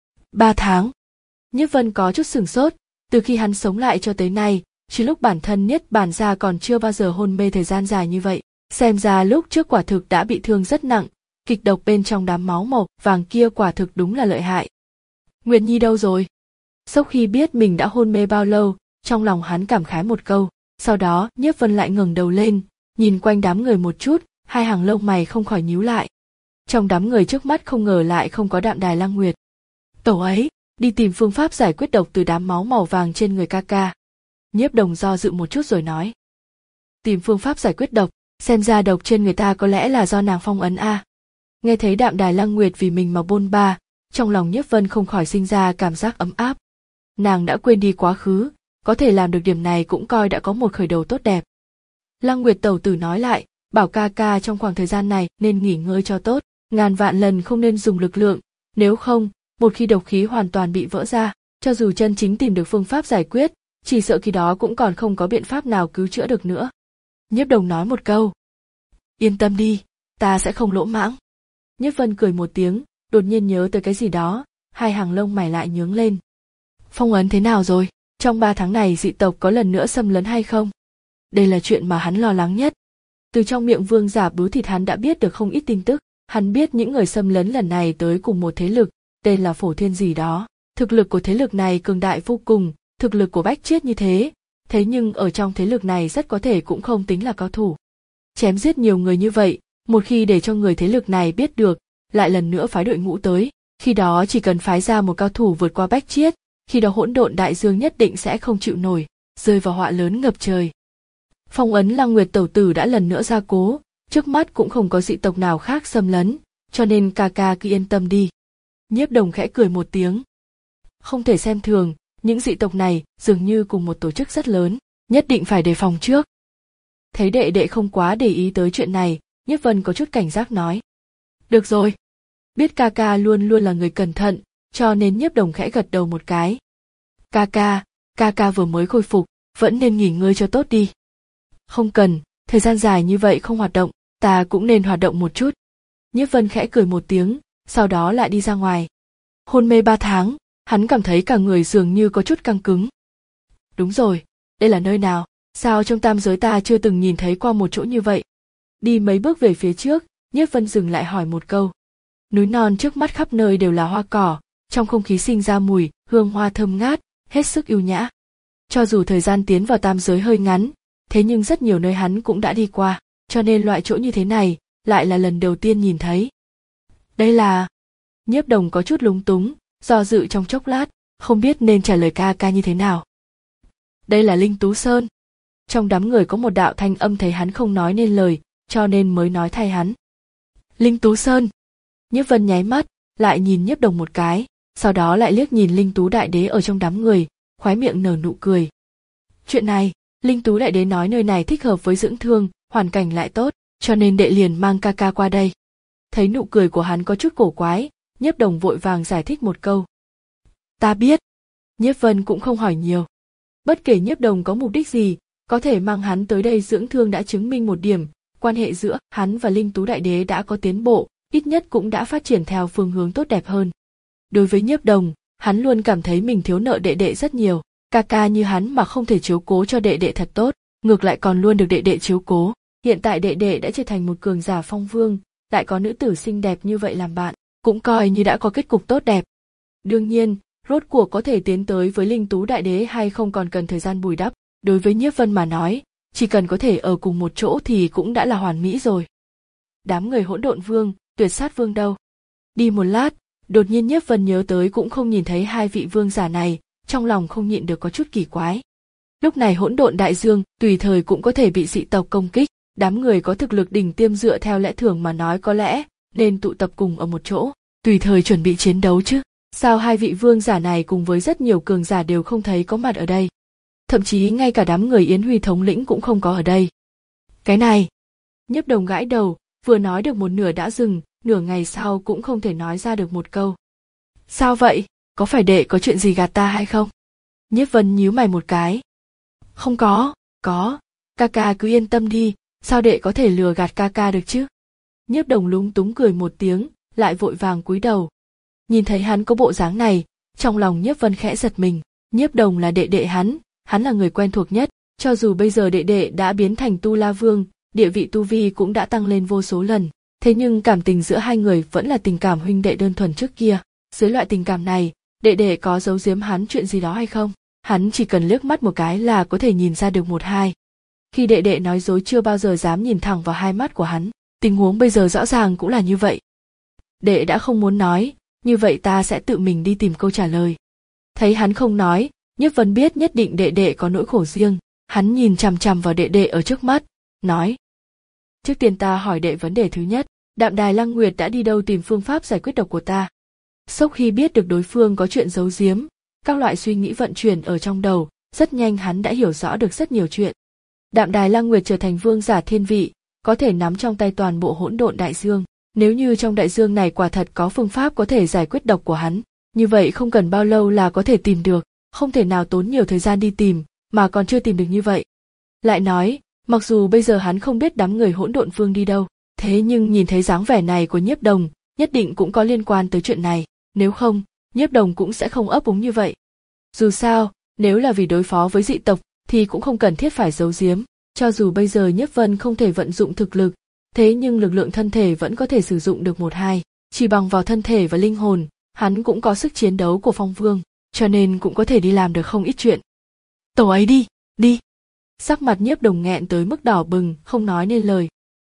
Ba tháng. Nhiếp Vân có chút sửng sốt, từ khi hắn sống lại cho tới nay, chỉ lúc bản thân Niết Bàn ra còn chưa bao giờ hôn mê thời gian dài như vậy. Xem ra lúc trước quả thực đã bị thương rất nặng, kịch độc bên trong đám máu màu vàng kia quả thực đúng là lợi hại. Nguyệt Nhi đâu rồi? Sau khi biết mình đã hôn mê bao lâu, trong lòng hắn cảm khái một câu, sau đó Nhiếp Vân lại ngẩng đầu lên, nhìn quanh đám người một chút, hai hàng lông mày không khỏi nhíu lại. Trong đám người trước mắt không ngờ lại không có Đạm Đài Lăng Nguyệt. Tẩu ấy, đi tìm phương pháp giải quyết độc từ đám máu màu vàng trên người ca ca. Nhiếp Đồng do dự một chút rồi nói. Tìm phương pháp giải quyết độc, xem ra độc trên người ta có lẽ là do nàng phong ấn a. À. Nghe thấy Đạm Đài Lăng Nguyệt vì mình mà bôn ba, trong lòng Nhiếp Vân không khỏi sinh ra cảm giác ấm áp. Nàng đã quên đi quá khứ, có thể làm được điểm này cũng coi đã có một khởi đầu tốt đẹp. Lăng Nguyệt tẩu tử nói lại, bảo ca ca trong khoảng thời gian này nên nghỉ ngơi cho tốt, ngàn vạn lần không nên dùng lực lượng, nếu không, một khi độc khí hoàn toàn bị vỡ ra, cho dù chân chính tìm được phương pháp giải quyết, chỉ sợ khi đó cũng còn không có biện pháp nào cứu chữa được nữa. Nhiếp Đồng nói một câu. Yên tâm đi, ta sẽ không lỗ mãng. Nhiếp Vân cười một tiếng, đột nhiên nhớ tới cái gì đó, hai hàng lông mày lại nhướng lên. Phong ấn thế nào rồi? Trong ba tháng này dị tộc có lần nữa xâm lấn hay không? Đây là chuyện mà hắn lo lắng nhất. Từ trong miệng vương giả bướu thịt hắn đã biết được không ít tin tức, hắn biết những người xâm lấn lần này tới cùng một thế lực, tên là Phổ Thiên gì đó. Thực lực của thế lực này cường đại vô cùng, thực lực của Bách Chiết như thế, thế nhưng ở trong thế lực này rất có thể cũng không tính là cao thủ. Chém giết nhiều người như vậy, một khi để cho người thế lực này biết được, lại lần nữa phái đội ngũ tới, khi đó chỉ cần phái ra một cao thủ vượt qua Bách Chiết, khi đó hỗn độn đại dương nhất định sẽ không chịu nổi, rơi vào họa lớn ngập trời. Phong ấn Lăng Nguyệt tẩu tử đã lần nữa gia cố, trước mắt cũng không có dị tộc nào khác xâm lấn, cho nên ca ca cứ yên tâm đi. Nhiếp Đồng khẽ cười một tiếng. Không thể xem thường, những dị tộc này dường như cùng một tổ chức rất lớn, nhất định phải đề phòng trước. Thấy đệ đệ không quá để ý tới chuyện này, Nhiếp Vân có chút cảnh giác nói. Được rồi. Biết ca ca luôn luôn là người cẩn thận, cho nên Nhiếp Đồng khẽ gật đầu một cái. Ca ca, ca ca vừa mới khôi phục, vẫn nên nghỉ ngơi cho tốt đi. Không cần, thời gian dài như vậy không hoạt động, ta cũng nên hoạt động một chút. Nhiếp Vân khẽ cười một tiếng, sau đó lại đi ra ngoài. Hôn mê ba tháng, hắn cảm thấy cả người dường như có chút căng cứng. Đúng rồi, đây là nơi nào? Sao trong tam giới ta chưa từng nhìn thấy qua một chỗ như vậy? Đi mấy bước về phía trước, Nhiếp Vân dừng lại hỏi một câu. Núi non trước mắt khắp nơi đều là hoa cỏ, trong không khí sinh ra mùi, hương hoa thơm ngát, hết sức yêu nhã. Cho dù thời gian tiến vào tam giới hơi ngắn, thế nhưng rất nhiều nơi hắn cũng đã đi qua, cho nên loại chỗ như thế này, lại là lần đầu tiên nhìn thấy. Đây là... Nhiếp Đồng có chút lúng túng, do dự trong chốc lát, không biết nên trả lời ca ca như thế nào. Đây là Linh Tú Sơn. Trong đám người có một đạo thanh âm thấy hắn không nói nên lời, cho nên mới nói thay hắn. Linh Tú Sơn. Nhiếp Vân nháy mắt, lại nhìn Nhiếp Đồng một cái, sau đó lại liếc nhìn Linh Tú Đại Đế ở trong đám người, khóe miệng nở nụ cười. Chuyện này, Linh Tú Đại Đế nói nơi này thích hợp với dưỡng thương, hoàn cảnh lại tốt, cho nên đệ liền mang ca ca qua đây. Thấy nụ cười của hắn có chút cổ quái, Nhiếp Đồng vội vàng giải thích một câu. Ta biết. Nhiếp Vân cũng không hỏi nhiều. Bất kể Nhiếp Đồng có mục đích gì, có thể mang hắn tới đây dưỡng thương đã chứng minh một điểm, quan hệ giữa hắn và Linh Tú Đại Đế đã có tiến bộ, ít nhất cũng đã phát triển theo phương hướng tốt đẹp hơn. Đối với Nhiếp Đồng, hắn luôn cảm thấy mình thiếu nợ đệ đệ rất nhiều, ca ca như hắn mà không thể chiếu cố cho đệ đệ thật tốt, ngược lại còn luôn được đệ đệ chiếu cố. Hiện tại đệ đệ đã trở thành một cường giả phong vương, lại có nữ tử xinh đẹp như vậy làm bạn, cũng coi như đã có kết cục tốt đẹp. Đương nhiên, rốt cuộc có thể tiến tới với Linh Tú Đại Đế hay không còn cần thời gian bù đắp, đối với Nhiếp Vân mà nói, chỉ cần có thể ở cùng một chỗ thì cũng đã là hoàn mỹ rồi. Đám người Hỗn Độn Vương, Tuyệt Sát Vương đâu? Đi một lát, đột nhiên Nhiếp Vân nhớ tới cũng không nhìn thấy hai vị vương giả này, trong lòng không nhịn được có chút kỳ quái. Lúc này Hỗn Độn Đại Dương tùy thời cũng có thể bị dị tộc công kích, đám người có thực lực đỉnh tiêm dựa theo lẽ thường mà nói có lẽ nên tụ tập cùng ở một chỗ, tùy thời chuẩn bị chiến đấu chứ. Sao hai vị vương giả này cùng với rất nhiều cường giả đều không thấy có mặt ở đây? Thậm chí ngay cả đám người Yến Huy thống lĩnh cũng không có ở đây. Cái này, Nhiếp Đồng gãi đầu, vừa nói được một nửa đã dừng, nửa ngày sau cũng không thể nói ra được một câu. Sao vậy, có phải đệ có chuyện gì gạt ta hay không? Nhiếp Vân nhíu mày một cái. Không có, có, ca ca cứ yên tâm đi, sao đệ có thể lừa gạt ca ca được chứ? Nhiếp Đồng lúng túng cười một tiếng, lại vội vàng cúi đầu. Nhìn thấy hắn có bộ dáng này, trong lòng Nhiếp Vân khẽ giật mình, Nhiếp Đồng là đệ đệ hắn, hắn là người quen thuộc nhất, cho dù bây giờ đệ đệ đã biến thành Tu La Vương, địa vị tu vi cũng đã tăng lên vô số lần, thế nhưng cảm tình giữa hai người vẫn là tình cảm huynh đệ đơn thuần trước kia. Dưới loại tình cảm này, đệ đệ có giấu giếm hắn chuyện gì đó hay không? Hắn chỉ cần liếc mắt một cái là có thể nhìn ra được một hai. Khi đệ đệ nói dối chưa bao giờ dám nhìn thẳng vào hai mắt của hắn, tình huống bây giờ rõ ràng cũng là như vậy. Đệ đã không muốn nói, như vậy ta sẽ tự mình đi tìm câu trả lời. Thấy hắn không nói, Nhiếp Vân biết nhất định đệ đệ có nỗi khổ riêng, hắn nhìn chằm chằm vào đệ đệ ở trước mắt, nói. Trước tiên ta hỏi đệ vấn đề thứ nhất, Đạm Đài Lăng Nguyệt đã đi đâu tìm phương pháp giải quyết độc của ta? Sau khi biết được đối phương có chuyện giấu giếm, các loại suy nghĩ vận chuyển ở trong đầu, rất nhanh hắn đã hiểu rõ được rất nhiều chuyện. Đạm Đài Lăng Nguyệt trở thành vương giả thiên vị, có thể nắm trong tay toàn bộ hỗn độn đại dương. Nếu như trong đại dương này quả thật có phương pháp có thể giải quyết độc của hắn, như vậy không cần bao lâu là có thể tìm được, không thể nào tốn nhiều thời gian đi tìm, mà còn chưa tìm được như vậy. Lại nói, mặc dù bây giờ hắn không biết đám người Hỗn Độn Vương đi đâu, thế nhưng nhìn thấy dáng vẻ này của Nhiếp Đồng, nhất định cũng có liên quan tới chuyện này, nếu không, Nhiếp Đồng cũng sẽ không ấp úng như vậy. Dù sao, nếu là vì đối phó với dị tộc, thì cũng không cần thiết phải giấu giếm, cho dù bây giờ Nhiếp Vân không thể vận dụng thực lực, thế nhưng lực lượng thân thể vẫn có thể sử dụng được một hai, chỉ bằng vào thân thể và linh hồn, hắn cũng có sức chiến đấu của Phong Vương, cho nên cũng có thể đi làm được không ít chuyện. Tổ ấy đi, đi. Sắc mặt Nhiếp Đồng nghẹn tới mức đỏ bừng, không nói nên lời.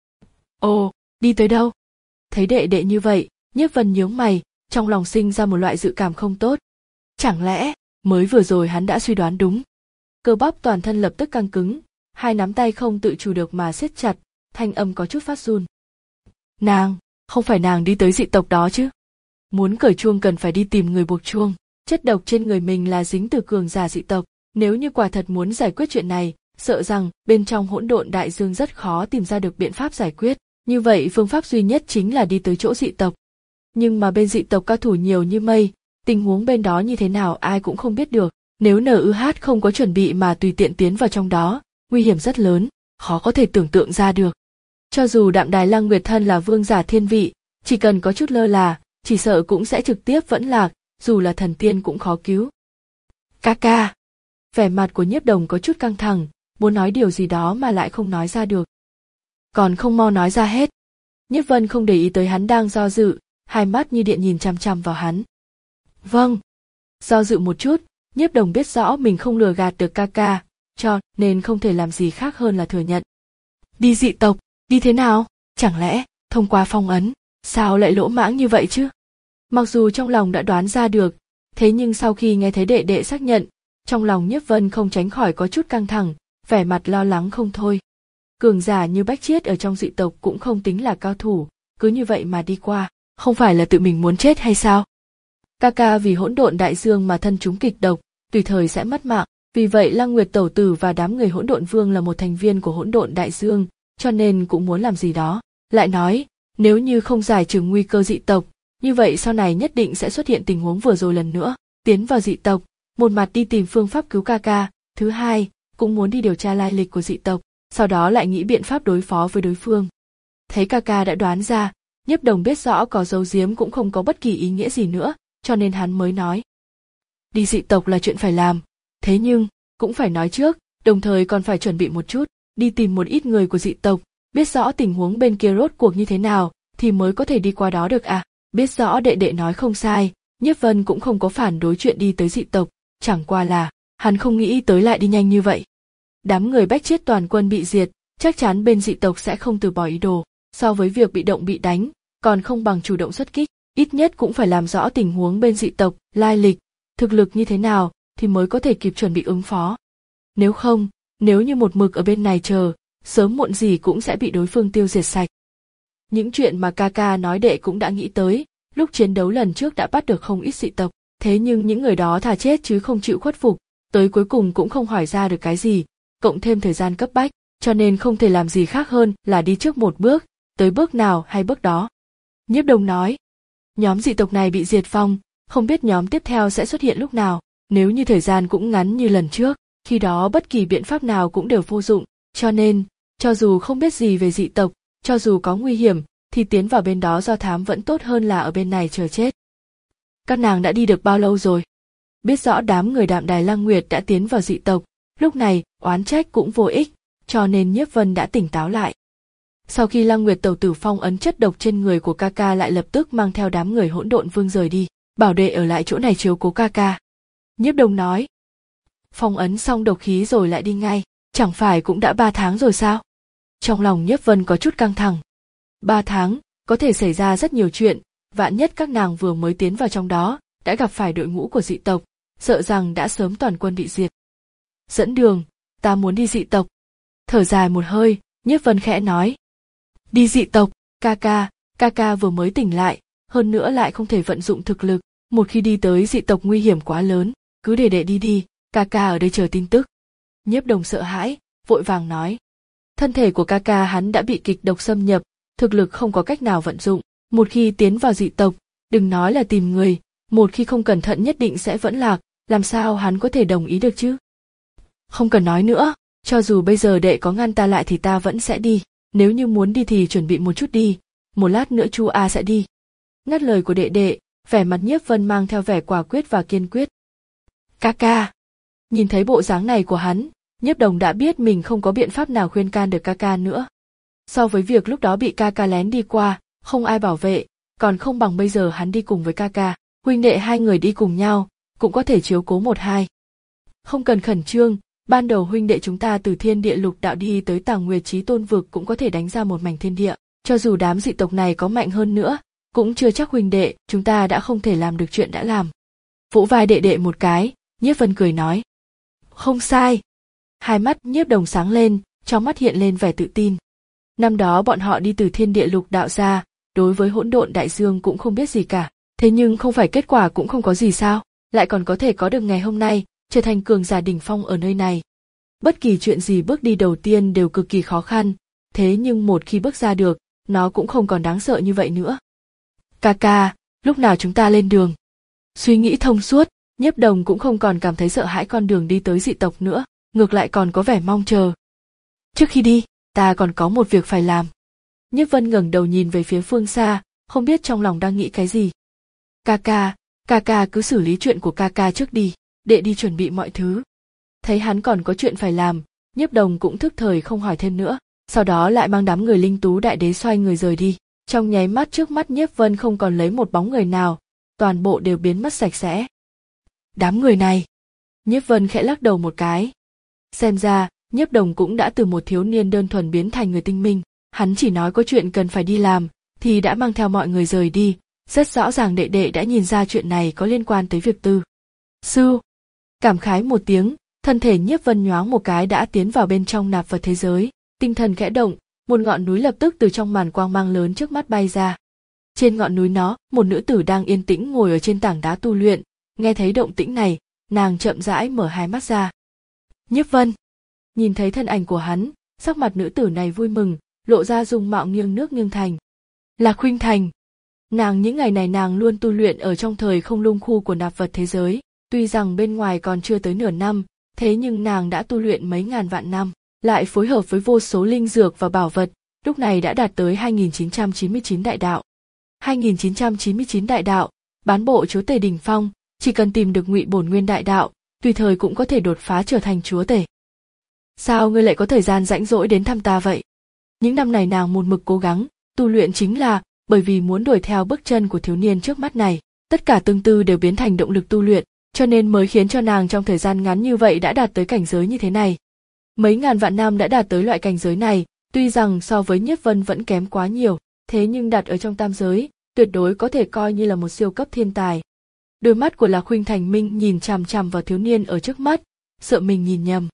Ồ, đi tới đâu? Thấy đệ đệ như vậy, Nhiếp Vân nhướng mày, trong lòng sinh ra một loại dự cảm không tốt. Chẳng lẽ, mới vừa rồi hắn đã suy đoán đúng? Cơ bắp toàn thân lập tức căng cứng, hai nắm tay không tự chủ được mà siết chặt, thanh âm có chút phát run. Nàng, không phải nàng đi tới dị tộc đó chứ? Muốn cởi chuông cần phải đi tìm người buộc chuông, chất độc trên người mình là dính từ cường giả dị tộc, nếu như quả thật muốn giải quyết chuyện này, sợ rằng bên trong hỗn độn đại dương rất khó tìm ra được biện pháp giải quyết, như vậy phương pháp duy nhất chính là đi tới chỗ dị tộc. Nhưng mà bên dị tộc cao thủ nhiều như mây, tình huống bên đó như thế nào ai cũng không biết được, nếu en i hát không có chuẩn bị mà tùy tiện tiến vào trong đó, nguy hiểm rất lớn, khó có thể tưởng tượng ra được. Cho dù Đạm Đài Lăng Nguyệt thân là vương giả thiên vị, chỉ cần có chút lơ là, chỉ sợ cũng sẽ trực tiếp vẫn lạc, dù là thần tiên cũng khó cứu. Ca ca. Vẻ mặt của Nhiếp Đồng có chút căng thẳng, muốn nói điều gì đó mà lại không nói ra được. Còn không mau nói ra hết. Nhiếp Vân không để ý tới hắn đang do dự, hai mắt như điện nhìn chằm chằm vào hắn. Vâng. Do dự một chút, Nhiếp Đồng biết rõ mình không lừa gạt được ca ca, cho nên không thể làm gì khác hơn là thừa nhận. Đi dị tộc, đi thế nào? Chẳng lẽ thông qua phong ấn, sao lại lỗ mãng như vậy chứ? Mặc dù trong lòng đã đoán ra được, thế nhưng sau khi nghe thấy đệ đệ xác nhận, trong lòng Nhiếp Vân không tránh khỏi có chút căng thẳng, vẻ mặt lo lắng không thôi. Cường giả như Bách Chiết ở trong dị tộc cũng không tính là cao thủ, cứ như vậy mà đi qua, không phải là tự mình muốn chết hay sao? Ca ca vì hỗn độn đại dương mà thân chúng kịch độc, tùy thời sẽ mất mạng, vì vậy Lăng Nguyệt Tẩu Tử và đám người Hỗn Độn Vương là một thành viên của hỗn độn đại dương, cho nên cũng muốn làm gì đó. Lại nói, nếu như không giải trừ nguy cơ dị tộc, như vậy sau này nhất định sẽ xuất hiện tình huống vừa rồi lần nữa, tiến vào dị tộc, một mặt đi tìm phương pháp cứu ca ca, thứ hai, cũng muốn đi điều tra lai lịch của dị tộc, sau đó lại nghĩ biện pháp đối phó với đối phương. Thấy ca ca đã đoán ra, Nhiếp Đồng biết rõ có giấu giếm cũng không có bất kỳ ý nghĩa gì nữa, cho nên hắn mới nói. Đi dị tộc là chuyện phải làm, thế nhưng, cũng phải nói trước, đồng thời còn phải chuẩn bị một chút, đi tìm một ít người của dị tộc, biết rõ tình huống bên kia rốt cuộc như thế nào, thì mới có thể đi qua đó được à. Biết rõ đệ đệ nói không sai, Nhiếp Vân cũng không có phản đối chuyện đi tới dị tộc, chẳng qua là, hắn không nghĩ tới lại đi nhanh như vậy. Đám người Bách Chiết toàn quân bị diệt, chắc chắn bên dị tộc sẽ không từ bỏ ý đồ, so với việc bị động bị đánh, còn không bằng chủ động xuất kích, ít nhất cũng phải làm rõ tình huống bên dị tộc, lai lịch, thực lực như thế nào, thì mới có thể kịp chuẩn bị ứng phó. Nếu không, nếu như một mực ở bên này chờ, sớm muộn gì cũng sẽ bị đối phương tiêu diệt sạch. Những chuyện mà ca ca nói đệ cũng đã nghĩ tới, lúc chiến đấu lần trước đã bắt được không ít dị tộc, thế nhưng những người đó thà chết chứ không chịu khuất phục, tới cuối cùng cũng không hỏi ra được cái gì, cộng thêm thời gian cấp bách, cho nên không thể làm gì khác hơn là đi trước một bước, tới bước nào hay bước đó. Nhiếp Đồng nói, nhóm dị tộc này bị diệt vong, không biết nhóm tiếp theo sẽ xuất hiện lúc nào, nếu như thời gian cũng ngắn như lần trước, khi đó bất kỳ biện pháp nào cũng đều vô dụng, cho nên, cho dù không biết gì về dị tộc, cho dù có nguy hiểm, thì tiến vào bên đó do thám vẫn tốt hơn là ở bên này chờ chết. Các nàng đã đi được bao lâu rồi? Biết rõ đám người Đạm Đài Lăng Nguyệt đã tiến vào dị tộc, lúc này oán trách cũng vô ích, cho nên Nhiếp Vân đã tỉnh táo lại. Sau khi Lăng Nguyệt Tẩu Tử phong ấn chất độc trên người của ca ca lại lập tức mang theo đám người Hỗn Độn Vương rời đi, bảo đệ ở lại chỗ này chiếu cố ca ca. Nhiếp Đồng nói, phong ấn xong độc khí rồi lại đi ngay, chẳng phải cũng đã ba tháng rồi sao? Trong lòng Nhiếp Vân có chút căng thẳng. Ba tháng, có thể xảy ra rất nhiều chuyện, vạn nhất các nàng vừa mới tiến vào trong đó, đã gặp phải đội ngũ của dị tộc, sợ rằng đã sớm toàn quân bị diệt. Dẫn đường, ta muốn đi dị tộc. Thở dài một hơi, Nhiếp Vân khẽ nói. Đi dị tộc, ca ca, ca ca vừa mới tỉnh lại, hơn nữa lại không thể vận dụng thực lực, một khi đi tới dị tộc nguy hiểm quá lớn, cứ để đệ đi đi, ca ca ở đây chờ tin tức. Nhiếp Đồng sợ hãi, vội vàng nói. Thân thể của ca ca hắn đã bị kịch độc xâm nhập, thực lực không có cách nào vận dụng, một khi tiến vào dị tộc, đừng nói là tìm người, một khi không cẩn thận nhất định sẽ vẫn lạc, làm sao hắn có thể đồng ý được chứ? Không cần nói nữa, cho dù bây giờ đệ có ngăn ta lại thì ta vẫn sẽ đi, nếu như muốn đi thì chuẩn bị một chút đi, một lát nữa Chu A sẽ đi. Ngắt lời của đệ đệ, vẻ mặt Nhiếp Vân mang theo vẻ quả quyết và kiên quyết. Ca ca. Nhìn thấy bộ dáng này của hắn, Nhiếp Đồng đã biết mình không có biện pháp nào khuyên can được ca ca nữa. So với việc lúc đó bị ca ca lén đi qua, không ai bảo vệ, còn không bằng bây giờ hắn đi cùng với ca ca, huynh đệ hai người đi cùng nhau, cũng có thể chiếu cố một hai. Không cần khẩn trương, ban đầu huynh đệ chúng ta từ thiên địa lục đạo đi tới Tàng Nguyệt Chí Tôn vực cũng có thể đánh ra một mảnh thiên địa, cho dù đám dị tộc này có mạnh hơn nữa, cũng chưa chắc huynh đệ chúng ta đã không thể làm được chuyện đã làm. Vỗ vai đệ đệ một cái, Nhiếp Vân cười nói. Không sai. Hai mắt Nhiếp Đồng sáng lên, trong mắt hiện lên vẻ tự tin. Năm đó bọn họ đi từ thiên địa lục đạo ra, đối với hỗn độn đại dương cũng không biết gì cả, thế nhưng không phải kết quả cũng không có gì sao, lại còn có thể có được ngày hôm nay, trở thành cường giả đỉnh phong ở nơi này. Bất kỳ chuyện gì bước đi đầu tiên đều cực kỳ khó khăn, thế nhưng một khi bước ra được, nó cũng không còn đáng sợ như vậy nữa. Ca ca, lúc nào chúng ta lên đường? Suy nghĩ thông suốt, Nhiếp Đồng cũng không còn cảm thấy sợ hãi con đường đi tới dị tộc nữa, ngược lại còn có vẻ mong chờ. Trước khi đi, ta còn có một việc phải làm. Nhiếp Vân ngẩng đầu nhìn về phía phương xa, không biết trong lòng đang nghĩ cái gì. Ca ca, Ca ca cứ xử lý chuyện của ca ca trước đi, đệ đi chuẩn bị mọi thứ. Thấy hắn còn có chuyện phải làm, Nhiếp Đồng cũng thức thời không hỏi thêm nữa, sau đó lại mang đám người Linh Tú Đại Đế xoay người rời đi. Trong nháy mắt trước mắt Nhiếp Vân không còn lấy một bóng người nào, toàn bộ đều biến mất sạch sẽ. Đám người này, Nhiếp Vân khẽ lắc đầu một cái. Xem ra, Nhiếp Đồng cũng đã từ một thiếu niên đơn thuần biến thành người tinh minh, hắn chỉ nói có chuyện cần phải đi làm, thì đã mang theo mọi người rời đi, rất rõ ràng đệ đệ đã nhìn ra chuyện này có liên quan tới việc tư. Sư, cảm khái một tiếng, thân thể Nhiếp Vân nhoáng một cái đã tiến vào bên trong nạp vật thế giới, tinh thần khẽ động, một ngọn núi lập tức từ trong màn quang mang lớn trước mắt bay ra. Trên ngọn núi nó, một nữ tử đang yên tĩnh ngồi ở trên tảng đá tu luyện, nghe thấy động tĩnh này, nàng chậm rãi mở hai mắt ra. Nhiếp Vân, nhìn thấy thân ảnh của hắn, sắc mặt nữ tử này vui mừng, lộ ra dung mạo nghiêng nước nghiêng thành. Là Khuynh Thành. Nàng những ngày này nàng luôn tu luyện ở trong thời không lung khu của nạp vật thế giới, tuy rằng bên ngoài còn chưa tới nửa năm, thế nhưng nàng đã tu luyện mấy ngàn vạn năm, lại phối hợp với vô số linh dược và bảo vật, lúc này đã đạt tới hai nghìn chín trăm chín mươi chín đại đạo. hai nghìn chín trăm chín mươi chín đại đạo, bán bộ chúa tể đỉnh phong, chỉ cần tìm được Ngụy Bổn Nguyên đại đạo, tùy thời cũng có thể đột phá trở thành chúa tể. Sao ngươi lại có thời gian rãnh rỗi đến thăm ta vậy? Những năm này nàng một mực cố gắng, tu luyện chính là bởi vì muốn đuổi theo bước chân của thiếu niên trước mắt này, tất cả tương tư đều biến thành động lực tu luyện, cho nên mới khiến cho nàng trong thời gian ngắn như vậy đã đạt tới cảnh giới như thế này. Mấy ngàn vạn năm đã đạt tới loại cảnh giới này, tuy rằng so với Nhiếp Vân vẫn kém quá nhiều, thế nhưng đặt ở trong tam giới, tuyệt đối có thể coi như là một siêu cấp thiên tài. Đôi mắt của Lạc Khuynh Thành Minh nhìn chằm chằm vào thiếu niên ở trước mắt, sợ mình nhìn nhầm.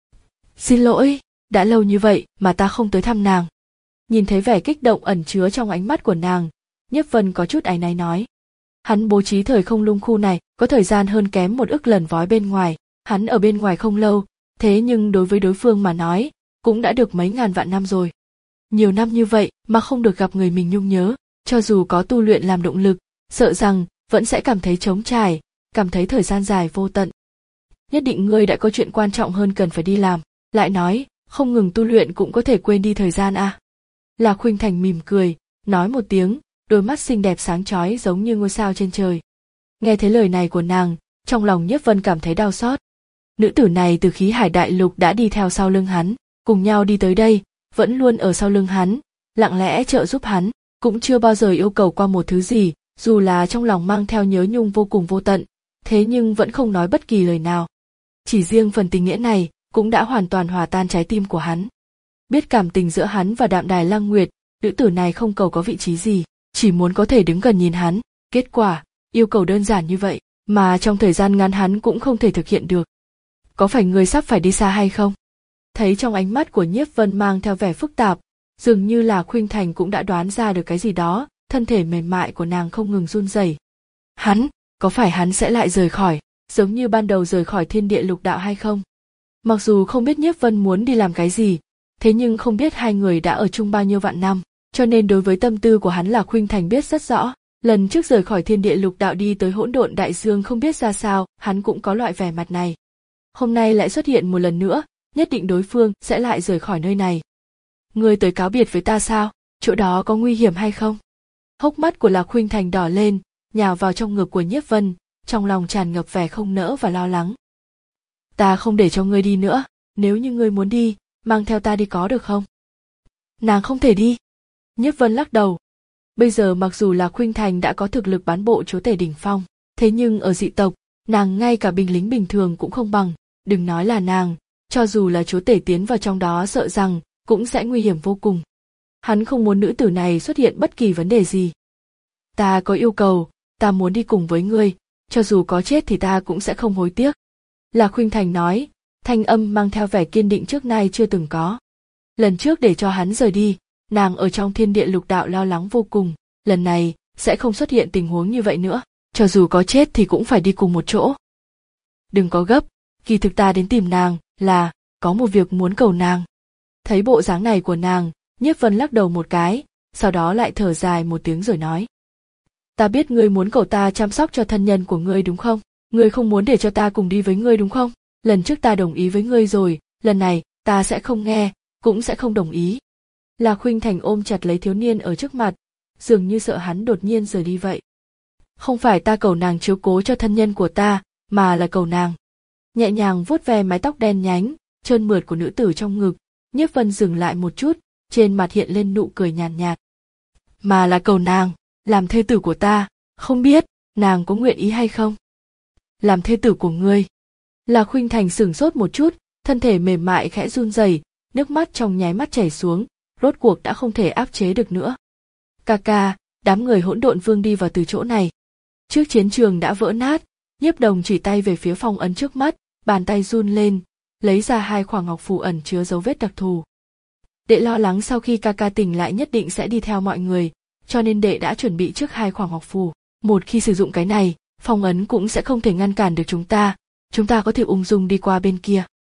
Xin lỗi, đã lâu như vậy mà ta không tới thăm nàng. Nhìn thấy vẻ kích động ẩn chứa trong ánh mắt của nàng, Nhiếp Vân có chút áy náy nói. Hắn bố trí thời không lung khu này có thời gian hơn kém một ức lần vói bên ngoài, hắn ở bên ngoài không lâu, thế nhưng đối với đối phương mà nói, cũng đã được mấy ngàn vạn năm rồi. Nhiều năm như vậy mà không được gặp người mình nhung nhớ, cho dù có tu luyện làm động lực, sợ rằng vẫn sẽ cảm thấy trống trải, cảm thấy thời gian dài vô tận. Nhất định ngươi đã có chuyện quan trọng hơn cần phải đi làm, lại nói, không ngừng tu luyện cũng có thể quên đi thời gian à. Lạc Khuynh Thành mỉm cười, nói một tiếng, đôi mắt xinh đẹp sáng chói giống như ngôi sao trên trời. Nghe thấy lời này của nàng, trong lòng Nhiếp Vân cảm thấy đau xót. Nữ tử này từ khí hải đại lục đã đi theo sau lưng hắn, cùng nhau đi tới đây, vẫn luôn ở sau lưng hắn, lặng lẽ trợ giúp hắn, cũng chưa bao giờ yêu cầu qua một thứ gì, dù là trong lòng mang theo nhớ nhung vô cùng vô tận, thế nhưng vẫn không nói bất kỳ lời nào. Chỉ riêng phần tình nghĩa này cũng đã hoàn toàn hòa tan trái tim của hắn. Biết cảm tình giữa hắn và Đạm Đài Lăng Nguyệt, nữ tử này không cầu có vị trí gì, chỉ muốn có thể đứng gần nhìn hắn. Kết quả, yêu cầu đơn giản như vậy, mà trong thời gian ngắn hắn cũng không thể thực hiện được. Có phải người sắp phải đi xa hay không? Thấy trong ánh mắt của Nhiếp Vân mang theo vẻ phức tạp, dường như là Khuynh Thành cũng đã đoán ra được cái gì đó, thân thể mềm mại của nàng không ngừng run rẩy. Hắn, có phải hắn sẽ lại rời khỏi, giống như ban đầu rời khỏi thiên địa lục đạo hay không? Mặc dù không biết Nhiếp Vân muốn đi làm cái gì, thế nhưng không biết hai người đã ở chung bao nhiêu vạn năm, cho nên đối với tâm tư của hắn là Khuynh Thành biết rất rõ. Lần trước rời khỏi thiên địa lục đạo đi tới hỗn độn đại dương không biết ra sao, hắn cũng có loại vẻ mặt này. Hôm nay lại xuất hiện một lần nữa, nhất định đối phương sẽ lại rời khỏi nơi này. Ngươi tới cáo biệt với ta sao? Chỗ đó có nguy hiểm hay không? Hốc mắt của Lạc Khuynh Thành đỏ lên, nhào vào trong ngực của Nhiếp Vân, trong lòng tràn ngập vẻ không nỡ và lo lắng. Ta không để cho ngươi đi nữa, nếu như ngươi muốn đi, mang theo ta đi có được không? Nàng không thể đi. Nhiếp Vân lắc đầu. Bây giờ mặc dù là Khuynh Thành đã có thực lực bán bộ chúa tể đỉnh phong, thế nhưng ở dị tộc, nàng ngay cả binh lính bình thường cũng không bằng, đừng nói là nàng, cho dù là chúa tể tiến vào trong đó sợ rằng cũng sẽ nguy hiểm vô cùng. Hắn không muốn nữ tử này xuất hiện bất kỳ vấn đề gì. Ta có yêu cầu, ta muốn đi cùng với ngươi, cho dù có chết thì ta cũng sẽ không hối tiếc. Lạc Khuynh Thành nói, thanh âm mang theo vẻ kiên định trước nay chưa từng có. Lần trước để cho hắn rời đi, nàng ở trong thiên địa lục đạo lo lắng vô cùng, lần này sẽ không xuất hiện tình huống như vậy nữa, cho dù có chết thì cũng phải đi cùng một chỗ. Đừng có gấp, kỳ thực ta đến tìm nàng là có một việc muốn cầu nàng. Thấy bộ dáng này của nàng, Nhiếp Vân lắc đầu một cái, sau đó lại thở dài một tiếng rồi nói. Ta biết ngươi muốn cầu ta chăm sóc cho thân nhân của ngươi đúng không? Ngươi không muốn để cho ta cùng đi với ngươi đúng không? Lần trước ta đồng ý với ngươi rồi, lần này ta sẽ không nghe, cũng sẽ không đồng ý. Lạc Khuynh Thành ôm chặt lấy thiếu niên ở trước mặt, dường như sợ hắn đột nhiên rời đi vậy. không phải ta cầu nàng chiếu cố cho thân nhân của ta, mà là cầu nàng. Nhẹ nhàng vuốt ve mái tóc đen nhánh, trơn mượt của nữ tử trong ngực, Nhiếp Vân dừng lại một chút, trên mặt hiện lên nụ cười nhàn nhạt, nhạt. Mà là cầu nàng, làm thê tử của ta, không biết, nàng có nguyện ý hay không? Làm thê tử của ngươi. Lạc Khuynh Thành sửng sốt một chút, thân thể mềm mại khẽ run rẩy, nước mắt trong nháy mắt chảy xuống, rốt cuộc đã không thể áp chế được nữa. Ca ca, đám người hỗn độn vương đi vào từ chỗ này. Trước chiến trường đã vỡ nát, Nhiếp Đồng chỉ tay về phía phong ấn trước mắt, bàn tay run lên, lấy ra hai khoảng ngọc phù ẩn chứa dấu vết đặc thù. Đệ lo lắng sau khi ca ca tỉnh lại nhất định sẽ đi theo mọi người, cho nên đệ đã chuẩn bị trước hai khoảng ngọc phù. Một khi sử dụng cái này, phong ấn cũng sẽ không thể ngăn cản được chúng ta, chúng ta có thể ung dung đi qua bên kia.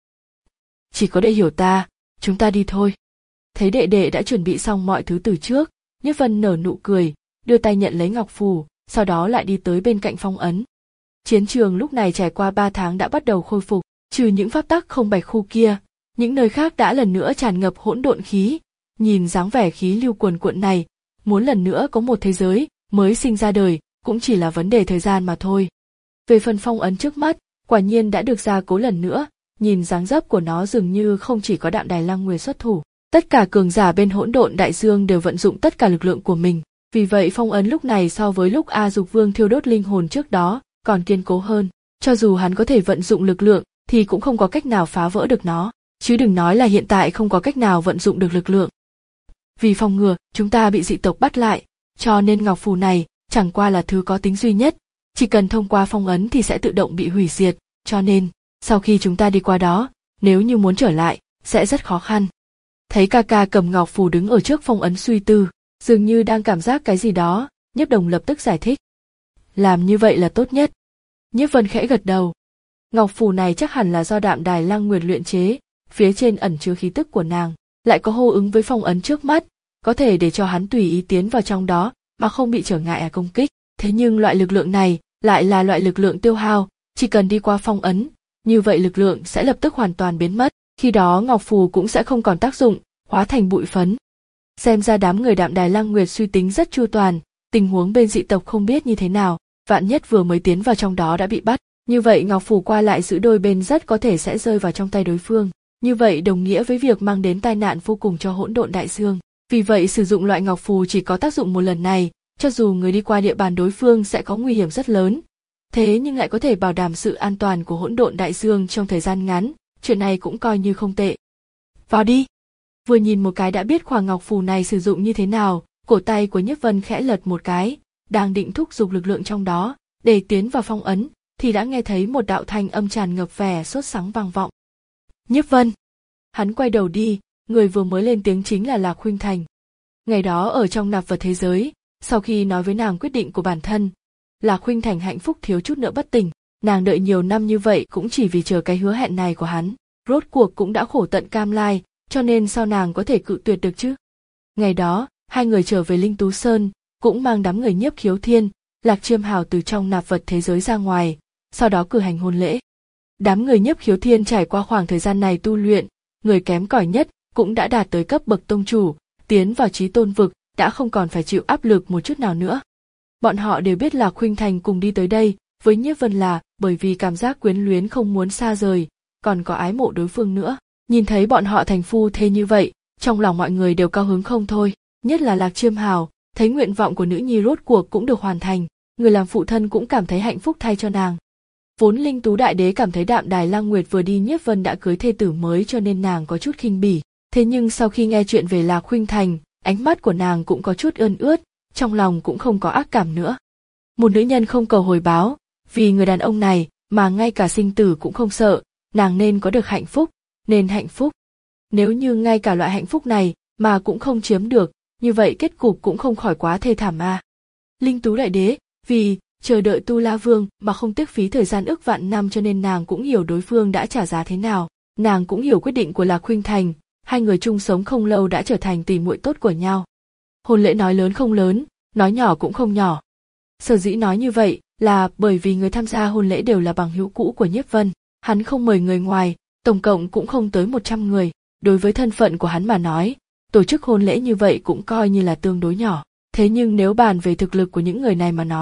Chỉ có đệ hiểu ta, chúng ta đi thôi. Thấy đệ đệ đã chuẩn bị xong mọi thứ từ trước, Nhiếp Vân nở nụ cười, đưa tay nhận lấy ngọc phù, sau đó lại đi tới bên cạnh phong ấn. Chiến trường lúc này trải qua ba tháng đã bắt đầu khôi phục, trừ những pháp tắc không bạch khu kia, những nơi khác đã lần nữa tràn ngập hỗn độn khí. Nhìn dáng vẻ khí lưu cuồn cuộn này, muốn lần nữa có một thế giới mới sinh ra đời, cũng chỉ là vấn đề thời gian mà thôi. Về phần phong ấn trước mắt, quả nhiên đã được gia cố lần nữa, nhìn dáng dấp của nó dường như không chỉ có Đạm Đài Lăng Nguyệt xuất thủ, tất cả cường giả bên hỗn độn đại dương đều vận dụng tất cả lực lượng của mình. Vì vậy phong ấn lúc này so với lúc A Dục Vương thiêu đốt linh hồn trước đó, còn kiên cố hơn. Cho dù hắn có thể vận dụng lực lượng, thì cũng không có cách nào phá vỡ được nó, chứ đừng nói là hiện tại không có cách nào vận dụng được lực lượng. Vì phòng ngừa chúng ta bị dị tộc bắt lại, cho nên ngọc phù này chẳng qua là thứ có tính duy nhất, chỉ cần thông qua phong ấn thì sẽ tự động bị hủy diệt, cho nên sau khi chúng ta đi qua đó, nếu như muốn trở lại, sẽ rất khó khăn. Thấy ca ca cầm ngọc phù đứng ở trước phong ấn suy tư, dường như đang cảm giác cái gì đó, Nhiếp Đồng lập tức giải thích. Làm như vậy là tốt nhất. Nhiếp Vân khẽ gật đầu. Ngọc phù này chắc hẳn là do Đạm Đài Lăng Nguyệt luyện chế, phía trên ẩn chứa khí tức của nàng, lại có hô ứng với phong ấn trước mắt, có thể để cho hắn tùy ý tiến vào trong đó mà không bị trở ngại à công kích. Thế nhưng loại lực lượng này lại là loại lực lượng tiêu hao, chỉ cần đi qua phong ấn, như vậy lực lượng sẽ lập tức hoàn toàn biến mất, khi đó ngọc phù cũng sẽ không còn tác dụng, hóa thành bụi phấn. Xem ra đám người Đạm Đài Lăng Nguyệt suy tính rất chu toàn, tình huống bên dị tộc không biết như thế nào, vạn nhất vừa mới tiến vào trong đó đã bị bắt, như vậy ngọc phù qua lại giữa đôi bên rất có thể sẽ rơi vào trong tay đối phương, như vậy đồng nghĩa với việc mang đến tai nạn vô cùng cho hỗn độn đại dương. Vì vậy sử dụng loại ngọc phù chỉ có tác dụng một lần này, cho dù người đi qua địa bàn đối phương sẽ có nguy hiểm rất lớn, thế nhưng lại có thể bảo đảm sự an toàn của hỗn độn đại dương trong thời gian ngắn, chuyện này cũng coi như không tệ. Vào đi. Vừa nhìn một cái đã biết khoảng ngọc phù này sử dụng như thế nào, cổ tay của Nhiếp Vân khẽ lật một cái, đang định thúc giục lực lượng trong đó để tiến vào phong ấn, thì đã nghe thấy một đạo thanh âm tràn ngập vẻ sốt sắng vang vọng. Nhiếp Vân. Hắn quay đầu đi, người vừa mới lên tiếng chính là Lạc Khuynh Thành. Ngày đó ở trong nạp vật thế giới, sau khi nói với nàng quyết định của bản thân, Lạc Khuynh Thành hạnh phúc thiếu chút nữa bất tỉnh, nàng đợi nhiều năm như vậy cũng chỉ vì chờ cái hứa hẹn này của hắn, rốt cuộc cũng đã khổ tận cam lai, cho nên sao nàng có thể cự tuyệt được chứ? Ngày đó, hai người trở về Linh Tú Sơn, cũng mang đám người Nhiếp Khiếu Thiên, Lạc Chiêm Hào từ trong nạp vật thế giới ra ngoài, sau đó cử hành hôn lễ. Đám người Nhiếp Khiếu Thiên trải qua khoảng thời gian này tu luyện, người kém cỏi nhất cũng đã đạt tới cấp bậc tông chủ, tiến vào chí tôn vực, đã không còn phải chịu áp lực một chút nào nữa. Bọn họ đều biết là Khuynh Thành cùng đi tới đây với Nhiếp Vân là bởi vì cảm giác quyến luyến không muốn xa rời, còn có ái mộ đối phương nữa. Nhìn thấy bọn họ thành phu thê như vậy, trong lòng mọi người đều cao hứng không thôi, nhất là Lạc Chiêm Hào, thấy nguyện vọng của nữ nhi rốt cuộc cũng được hoàn thành, người làm phụ thân cũng cảm thấy hạnh phúc thay cho nàng. Vốn Linh Tú Đại Đế cảm thấy Đạm Đài Lăng Nguyệt vừa đi Nhiếp Vân đã cưới thê tử mới cho nên nàng có chút khinh bỉ, thế nhưng sau khi nghe chuyện về Lạc Khuynh Thành, ánh mắt của nàng cũng có chút ươn ướt, trong lòng cũng không có ác cảm nữa. Một nữ nhân không cầu hồi báo, vì người đàn ông này mà ngay cả sinh tử cũng không sợ, nàng nên có được hạnh phúc, nên hạnh phúc. Nếu như ngay cả loại hạnh phúc này mà cũng không chiếm được, như vậy kết cục cũng không khỏi quá thê thảm à. Linh Tú Đại Đế, vì chờ đợi Tu La Vương mà không tiếc phí thời gian ức vạn năm cho nên nàng cũng hiểu đối phương đã trả giá thế nào, nàng cũng hiểu quyết định của Lạc Khuynh Thành, hai người chung sống không lâu đã trở thành tỷ muội tốt của nhau. Hôn lễ nói lớn không lớn, nói nhỏ cũng không nhỏ. Sở dĩ nói như vậy là bởi vì người tham gia hôn lễ đều là bằng hữu cũ của Nhiếp Vân, hắn không mời người ngoài, tổng cộng cũng không tới một trăm người, đối với thân phận của hắn mà nói, tổ chức hôn lễ như vậy cũng coi như là tương đối nhỏ, thế nhưng nếu bàn về thực lực của những người này mà nói,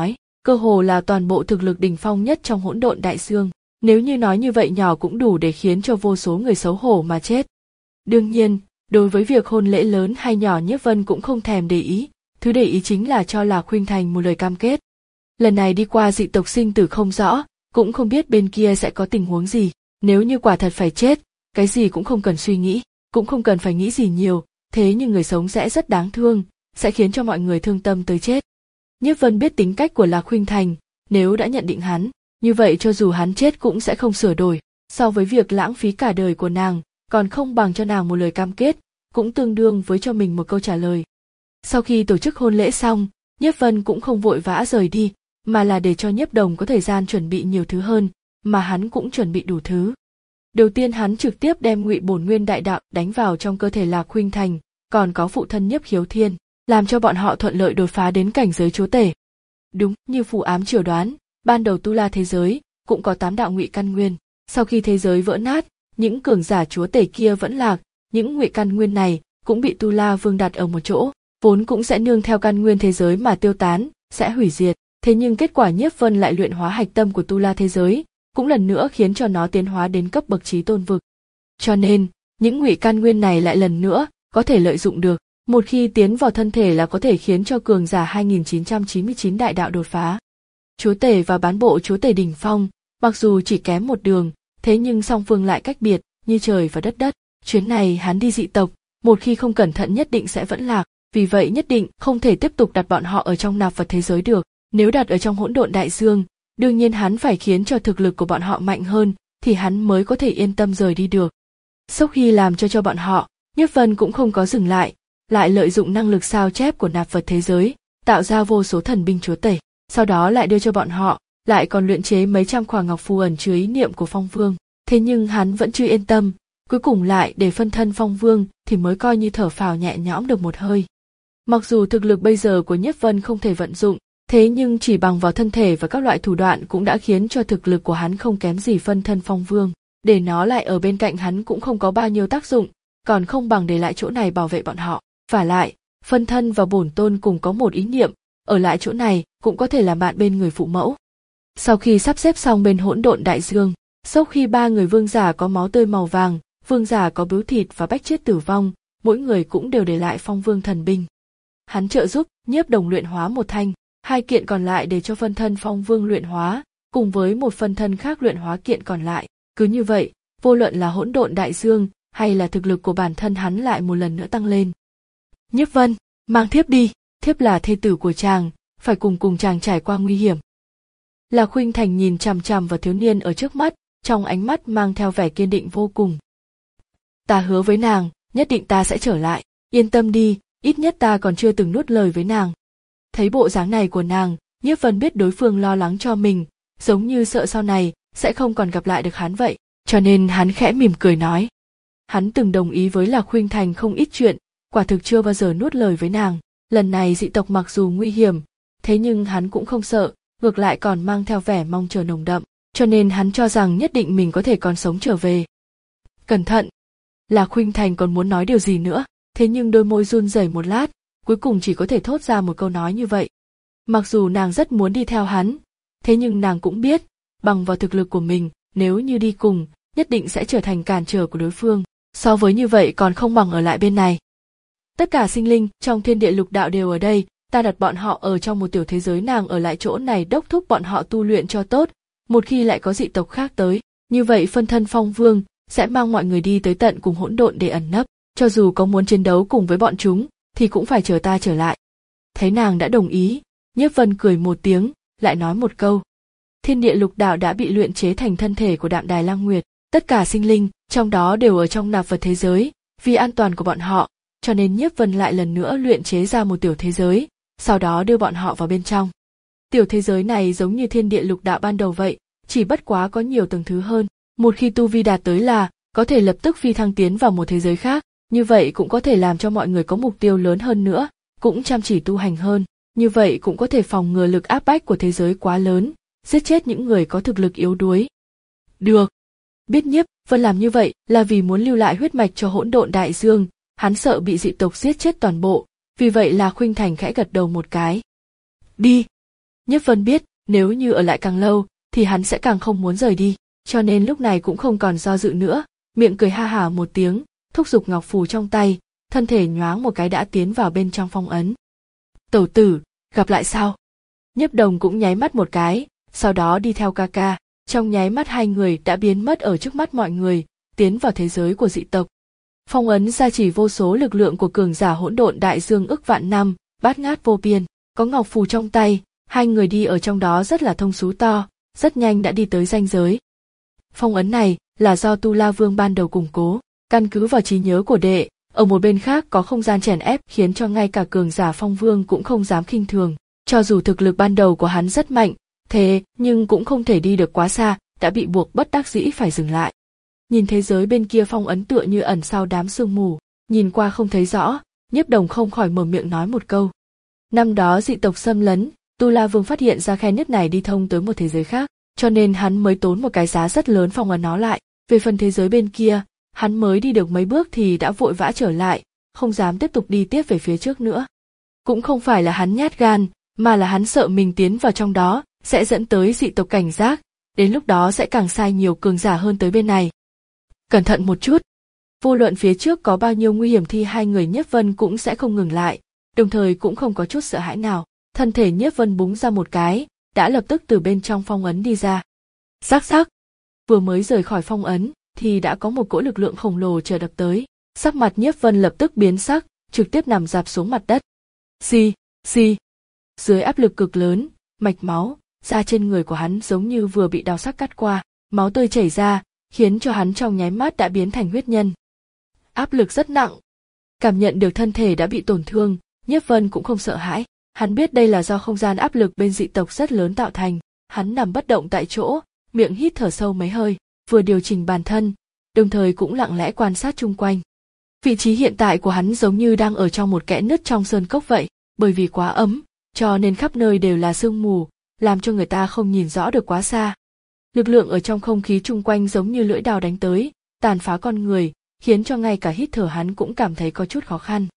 cơ hồ là toàn bộ thực lực đỉnh phong nhất trong hỗn độn đại dương. Nếu như nói như vậy nhỏ cũng đủ để khiến cho vô số người xấu hổ mà chết. Đương nhiên, đối với việc hôn lễ lớn hay nhỏ Nhiếp Vân cũng không thèm để ý, thứ để ý chính là cho Lạc Khuynh Thành một lời cam kết. Lần này đi qua dị tộc sinh tử không rõ, cũng không biết bên kia sẽ có tình huống gì, nếu như quả thật phải chết, cái gì cũng không cần suy nghĩ, cũng không cần phải nghĩ gì nhiều, thế nhưng người sống sẽ rất đáng thương, sẽ khiến cho mọi người thương tâm tới chết. Nhiếp Vân biết tính cách của Lạc Khuynh Thành, nếu đã nhận định hắn, như vậy cho dù hắn chết cũng sẽ không sửa đổi, so với việc lãng phí cả đời của nàng, còn không bằng cho nàng một lời cam kết, cũng tương đương với cho mình một câu trả lời. Sau khi tổ chức hôn lễ xong, Nhiếp Vân cũng không vội vã rời đi, mà là để cho Nhiếp Đồng có thời gian chuẩn bị nhiều thứ hơn, mà hắn cũng chuẩn bị đủ thứ. Đầu tiên hắn trực tiếp đem Ngụy Bổn Nguyên đại đạo đánh vào trong cơ thể Lạc Khuynh Thành, còn có phụ thân Nhiếp Khiếu Thiên, làm cho bọn họ thuận lợi đột phá đến cảnh giới chúa tể. Đúng như phù ám chiều đoán, ban đầu tu la thế giới cũng có tám đạo ngụy căn nguyên, sau khi thế giới vỡ nát, những cường giả chúa tể kia vẫn lạc, những ngụy căn nguyên này cũng bị tu la vương đặt ở một chỗ, vốn cũng sẽ nương theo căn nguyên thế giới mà tiêu tán, sẽ hủy diệt. Thế nhưng kết quả Nhiếp Vân lại luyện hóa hạch tâm của tu la thế giới, cũng lần nữa khiến cho nó tiến hóa đến cấp bậc chí tôn vực. Cho nên, những ngụy căn nguyên này lại lần nữa có thể lợi dụng được, một khi tiến vào thân thể là có thể khiến cho cường giả hai nghìn chín trăm chín mươi chín đại đạo đột phá. Chúa tể và bán bộ chúa tể đỉnh phong, mặc dù chỉ kém một đường, thế nhưng song phương lại cách biệt, như trời và đất đất. Chuyến này hắn đi dị tộc, một khi không cẩn thận nhất định sẽ vẫn lạc, vì vậy nhất định không thể tiếp tục đặt bọn họ ở trong nạp vật thế giới được. Nếu đặt ở trong hỗn độn đại dương, đương nhiên hắn phải khiến cho thực lực của bọn họ mạnh hơn, thì hắn mới có thể yên tâm rời đi được. Sau khi làm cho cho bọn họ, Nhiếp Vân cũng không có dừng lại, lại lợi dụng năng lực sao chép của nạp vật thế giới, tạo ra vô số thần binh chúa tể, sau đó lại đưa cho bọn họ, lại còn luyện chế mấy trăm khỏa ngọc phù ẩn chứa ý niệm của Phong Vương. Thế nhưng hắn vẫn chưa yên tâm, cuối cùng lại để phân thân Phong Vương thì mới coi như thở phào nhẹ nhõm được một hơi. Mặc dù thực lực bây giờ của Nhiếp Vân không thể vận dụng, thế nhưng chỉ bằng vào thân thể và các loại thủ đoạn cũng đã khiến cho thực lực của hắn không kém gì phân thân Phong Vương, để nó lại ở bên cạnh hắn cũng không có bao nhiêu tác dụng, còn không bằng để lại chỗ này bảo vệ bọn họ. Vả lại, phân thân và bổn tôn cùng có một ý niệm, ở lại chỗ này cũng có thể làm bạn bên người phụ mẫu. Sau khi sắp xếp xong bên hỗn độn đại dương, sau khi ba người vương giả có máu tươi màu vàng, vương giả có bướu thịt và bách chết tử vong, mỗi người cũng đều để lại Phong Vương thần binh. Hắn trợ giúp Nhiếp Đồng luyện hóa một thanh, hai kiện còn lại để cho phân thân Phong Vương luyện hóa, cùng với một phân thân khác luyện hóa kiện còn lại. Cứ như vậy, vô luận là hỗn độn đại dương hay là thực lực của bản thân hắn lại một lần nữa tăng lên. Nhiếp Vân, mang thiếp đi, thiếp là thê tử của chàng, phải cùng cùng chàng trải qua nguy hiểm. Lạc Khuynh Thành nhìn chằm chằm vào thiếu niên ở trước mắt, trong ánh mắt mang theo vẻ kiên định vô cùng. Ta hứa với nàng, nhất định ta sẽ trở lại, yên tâm đi, ít nhất ta còn chưa từng nuốt lời với nàng. Thấy bộ dáng này của nàng, Nhiếp Vân biết đối phương lo lắng cho mình, giống như sợ sau này sẽ không còn gặp lại được hắn vậy, cho nên hắn khẽ mỉm cười nói. Hắn từng đồng ý với Lạc Khuynh Thành không ít chuyện, quả thực chưa bao giờ nuốt lời với nàng. Lần này dị tộc mặc dù nguy hiểm, thế nhưng hắn cũng không sợ, ngược lại còn mang theo vẻ mong chờ nồng đậm, cho nên hắn cho rằng nhất định mình có thể còn sống trở về. Cẩn thận! Lạc Khuynh Thành còn muốn nói điều gì nữa, thế nhưng đôi môi run rẩy một lát, cuối cùng chỉ có thể thốt ra một câu nói như vậy. Mặc dù nàng rất muốn đi theo hắn, thế nhưng nàng cũng biết, bằng vào thực lực của mình, nếu như đi cùng, nhất định sẽ trở thành cản trở của đối phương, so với như vậy còn không bằng ở lại bên này. Tất cả sinh linh trong thiên địa lục đạo đều ở đây, ta đặt bọn họ ở trong một tiểu thế giới, nàng ở lại chỗ này đốc thúc bọn họ tu luyện cho tốt, một khi lại có dị tộc khác tới, như vậy phân thân Phong Vương sẽ mang mọi người đi tới tận cùng hỗn độn để ẩn nấp, cho dù có muốn chiến đấu cùng với bọn chúng, thì cũng phải chờ ta trở lại. Thấy nàng đã đồng ý, Nhiếp Vân cười một tiếng, lại nói một câu. Thiên địa lục đạo đã bị luyện chế thành thân thể của Đạm Đài Lang Nguyệt, tất cả sinh linh trong đó đều ở trong nạp vật thế giới, vì an toàn của bọn họ, cho nên Nhiếp Vân lại lần nữa luyện chế ra một tiểu thế giới, sau đó đưa bọn họ vào bên trong. Tiểu thế giới này giống như thiên địa lục đạo ban đầu vậy, chỉ bất quá có nhiều tầng thứ hơn. Một khi tu vi đạt tới là có thể lập tức phi thăng tiến vào một thế giới khác, như vậy cũng có thể làm cho mọi người có mục tiêu lớn hơn nữa, cũng chăm chỉ tu hành hơn, như vậy cũng có thể phòng ngừa lực áp bách của thế giới quá lớn, giết chết những người có thực lực yếu đuối. Được. Biết Nhiếp Vân làm như vậy là vì muốn lưu lại huyết mạch cho hỗn độn đại dương, hắn sợ bị dị tộc giết chết toàn bộ, vì vậy là Khuynh Thành khẽ gật đầu một cái. Đi. Nhiếp Vân biết, nếu như ở lại càng lâu thì hắn sẽ càng không muốn rời đi, cho nên lúc này cũng không còn do dự nữa, miệng cười ha hả một tiếng, thúc giục ngọc phù trong tay, thân thể nhoáng một cái đã tiến vào bên trong phong ấn. Tẩu tử, gặp lại sao? Nhiếp Đồng cũng nháy mắt một cái, sau đó đi theo ca ca, trong nháy mắt hai người đã biến mất ở trước mắt mọi người, tiến vào thế giới của dị tộc. Phong ấn gia trì vô số lực lượng của cường giả hỗn độn đại dương ức vạn năm, bát ngát vô biên, có ngọc phù trong tay, hai người đi ở trong đó rất là thông sú to, rất nhanh đã đi tới ranh giới. Phong ấn này là do Tu La Vương ban đầu củng cố, căn cứ vào trí nhớ của đệ, ở một bên khác có không gian chèn ép khiến cho ngay cả cường giả Phong Vương cũng không dám khinh thường, cho dù thực lực ban đầu của hắn rất mạnh, thế nhưng cũng không thể đi được quá xa, đã bị buộc bất đắc dĩ phải dừng lại. Nhìn thế giới bên kia phong ấn tựa như ẩn sau đám sương mù, nhìn qua không thấy rõ, Nhiếp Đồng không khỏi mở miệng nói một câu. Năm đó dị tộc xâm lấn, Tu La Vương phát hiện ra khe nứt này đi thông tới một thế giới khác, cho nên hắn mới tốn một cái giá rất lớn phong ấn nó lại. Về phần thế giới bên kia, hắn mới đi được mấy bước thì đã vội vã trở lại, không dám tiếp tục đi tiếp về phía trước nữa. Cũng không phải là hắn nhát gan, mà là hắn sợ mình tiến vào trong đó, sẽ dẫn tới dị tộc cảnh giác, đến lúc đó sẽ càng sai nhiều cường giả hơn tới bên này. Cẩn thận một chút. Vô luận phía trước có bao nhiêu nguy hiểm thì hai người Nhiếp Vân cũng sẽ không ngừng lại, đồng thời cũng không có chút sợ hãi nào. Thân thể Nhiếp Vân búng ra một cái, đã lập tức từ bên trong phong ấn đi ra. Rắc rắc. Vừa mới rời khỏi phong ấn, thì đã có một cỗ lực lượng khổng lồ chờ đập tới. Sắc mặt Nhiếp Vân lập tức biến sắc, trực tiếp nằm rạp xuống mặt đất. Xì, xì. Dưới áp lực cực lớn, mạch máu, da trên người của hắn giống như vừa bị đao sắc cắt qua, máu tươi chảy ra, khiến cho hắn trong nháy mắt đã biến thành huyết nhân. Áp lực rất nặng. Cảm nhận được thân thể đã bị tổn thương, Nhiếp Vân cũng không sợ hãi, hắn biết đây là do không gian áp lực bên dị tộc rất lớn tạo thành, hắn nằm bất động tại chỗ, miệng hít thở sâu mấy hơi, vừa điều chỉnh bản thân, đồng thời cũng lặng lẽ quan sát chung quanh. Vị trí hiện tại của hắn giống như đang ở trong một kẽ nứt trong sơn cốc vậy, bởi vì quá ấm, cho nên khắp nơi đều là sương mù, làm cho người ta không nhìn rõ được quá xa. Lực lượng ở trong không khí chung quanh giống như lưỡi đao đánh tới, tàn phá con người, khiến cho ngay cả hít thở hắn cũng cảm thấy có chút khó khăn.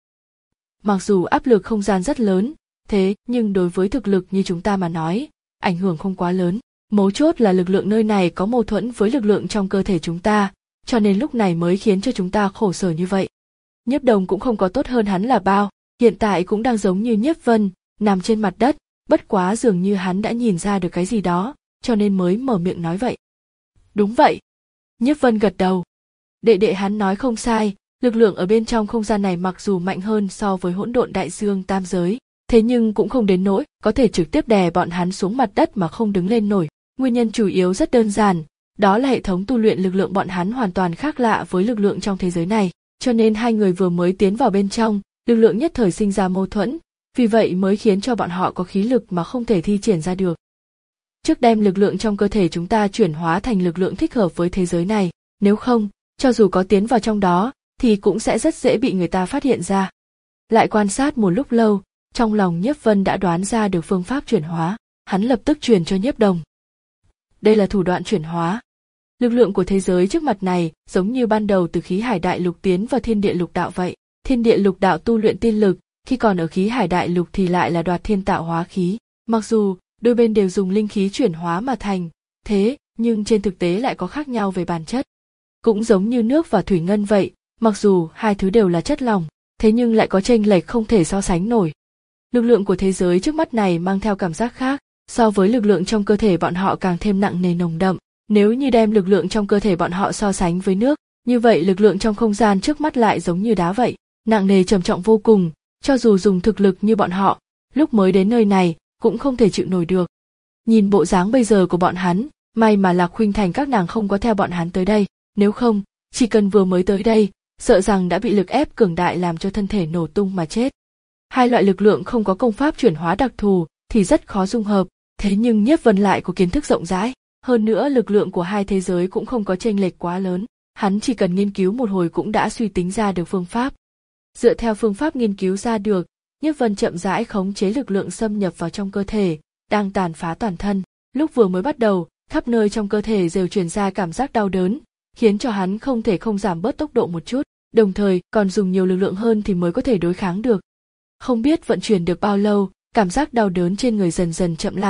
Mặc dù áp lực không gian rất lớn, thế nhưng đối với thực lực như chúng ta mà nói, ảnh hưởng không quá lớn. Mấu chốt là lực lượng nơi này có mâu thuẫn với lực lượng trong cơ thể chúng ta, cho nên lúc này mới khiến cho chúng ta khổ sở như vậy. Nhiếp Đồng cũng không có tốt hơn hắn là bao, hiện tại cũng đang giống như Nhiếp Vân, nằm trên mặt đất, bất quá dường như hắn đã nhìn ra được cái gì đó, cho nên mới mở miệng nói vậy. Đúng vậy. Nhiếp Vân gật đầu. Đệ đệ hắn nói không sai, lực lượng ở bên trong không gian này mặc dù mạnh hơn so với hỗn độn đại dương tam giới, thế nhưng cũng không đến nỗi có thể trực tiếp đè bọn hắn xuống mặt đất mà không đứng lên nổi. Nguyên nhân chủ yếu rất đơn giản, đó là hệ thống tu luyện lực lượng bọn hắn hoàn toàn khác lạ với lực lượng trong thế giới này, cho nên hai người vừa mới tiến vào bên trong, lực lượng nhất thời sinh ra mâu thuẫn, vì vậy mới khiến cho bọn họ có khí lực mà không thể thi triển ra được. Trước đem lực lượng trong cơ thể chúng ta chuyển hóa thành lực lượng thích hợp với thế giới này, nếu không, cho dù có tiến vào trong đó, thì cũng sẽ rất dễ bị người ta phát hiện ra. Lại quan sát một lúc lâu, trong lòng Nhiếp Vân đã đoán ra được phương pháp chuyển hóa, hắn lập tức truyền cho Nhiếp Đồng. Đây là thủ đoạn chuyển hóa. Lực lượng của thế giới trước mặt này giống như ban đầu từ khí hải đại lục tiến vào thiên địa lục đạo vậy. Thiên địa lục đạo tu luyện tiên lực, khi còn ở khí hải đại lục thì lại là đoạt thiên tạo hóa khí. Mặc dù đôi bên đều dùng linh khí chuyển hóa mà thành, thế nhưng trên thực tế lại có khác nhau về bản chất. Cũng giống như nước và thủy ngân vậy, mặc dù hai thứ đều là chất lỏng, thế nhưng lại có chênh lệch không thể so sánh nổi. Lực lượng của thế giới trước mắt này mang theo cảm giác khác, so với lực lượng trong cơ thể bọn họ càng thêm nặng nề nồng đậm. Nếu như đem lực lượng trong cơ thể bọn họ so sánh với nước, như vậy lực lượng trong không gian trước mắt lại giống như đá vậy, nặng nề trầm trọng vô cùng, cho dù dùng thực lực như bọn họ, lúc mới đến nơi này, cũng không thể chịu nổi được. Nhìn bộ dáng bây giờ của bọn hắn, may mà Lạc Khuynh Thành các nàng không có theo bọn hắn tới đây, nếu không, chỉ cần vừa mới tới đây, sợ rằng đã bị lực ép cường đại làm cho thân thể nổ tung mà chết. Hai loại lực lượng không có công pháp chuyển hóa đặc thù thì rất khó dung hợp, thế nhưng Nhiếp Vân lại có kiến thức rộng rãi, hơn nữa lực lượng của hai thế giới cũng không có chênh lệch quá lớn, hắn chỉ cần nghiên cứu một hồi cũng đã suy tính ra được phương pháp. Dựa theo phương pháp nghiên cứu ra được, Nhiếp Vân chậm rãi khống chế lực lượng xâm nhập vào trong cơ thể, đang tàn phá toàn thân. Lúc vừa mới bắt đầu, khắp nơi trong cơ thể đều truyền ra cảm giác đau đớn, khiến cho hắn không thể không giảm bớt tốc độ một chút, đồng thời còn dùng nhiều lực lượng hơn thì mới có thể đối kháng được. Không biết vận chuyển được bao lâu, cảm giác đau đớn trên người dần dần chậm lại,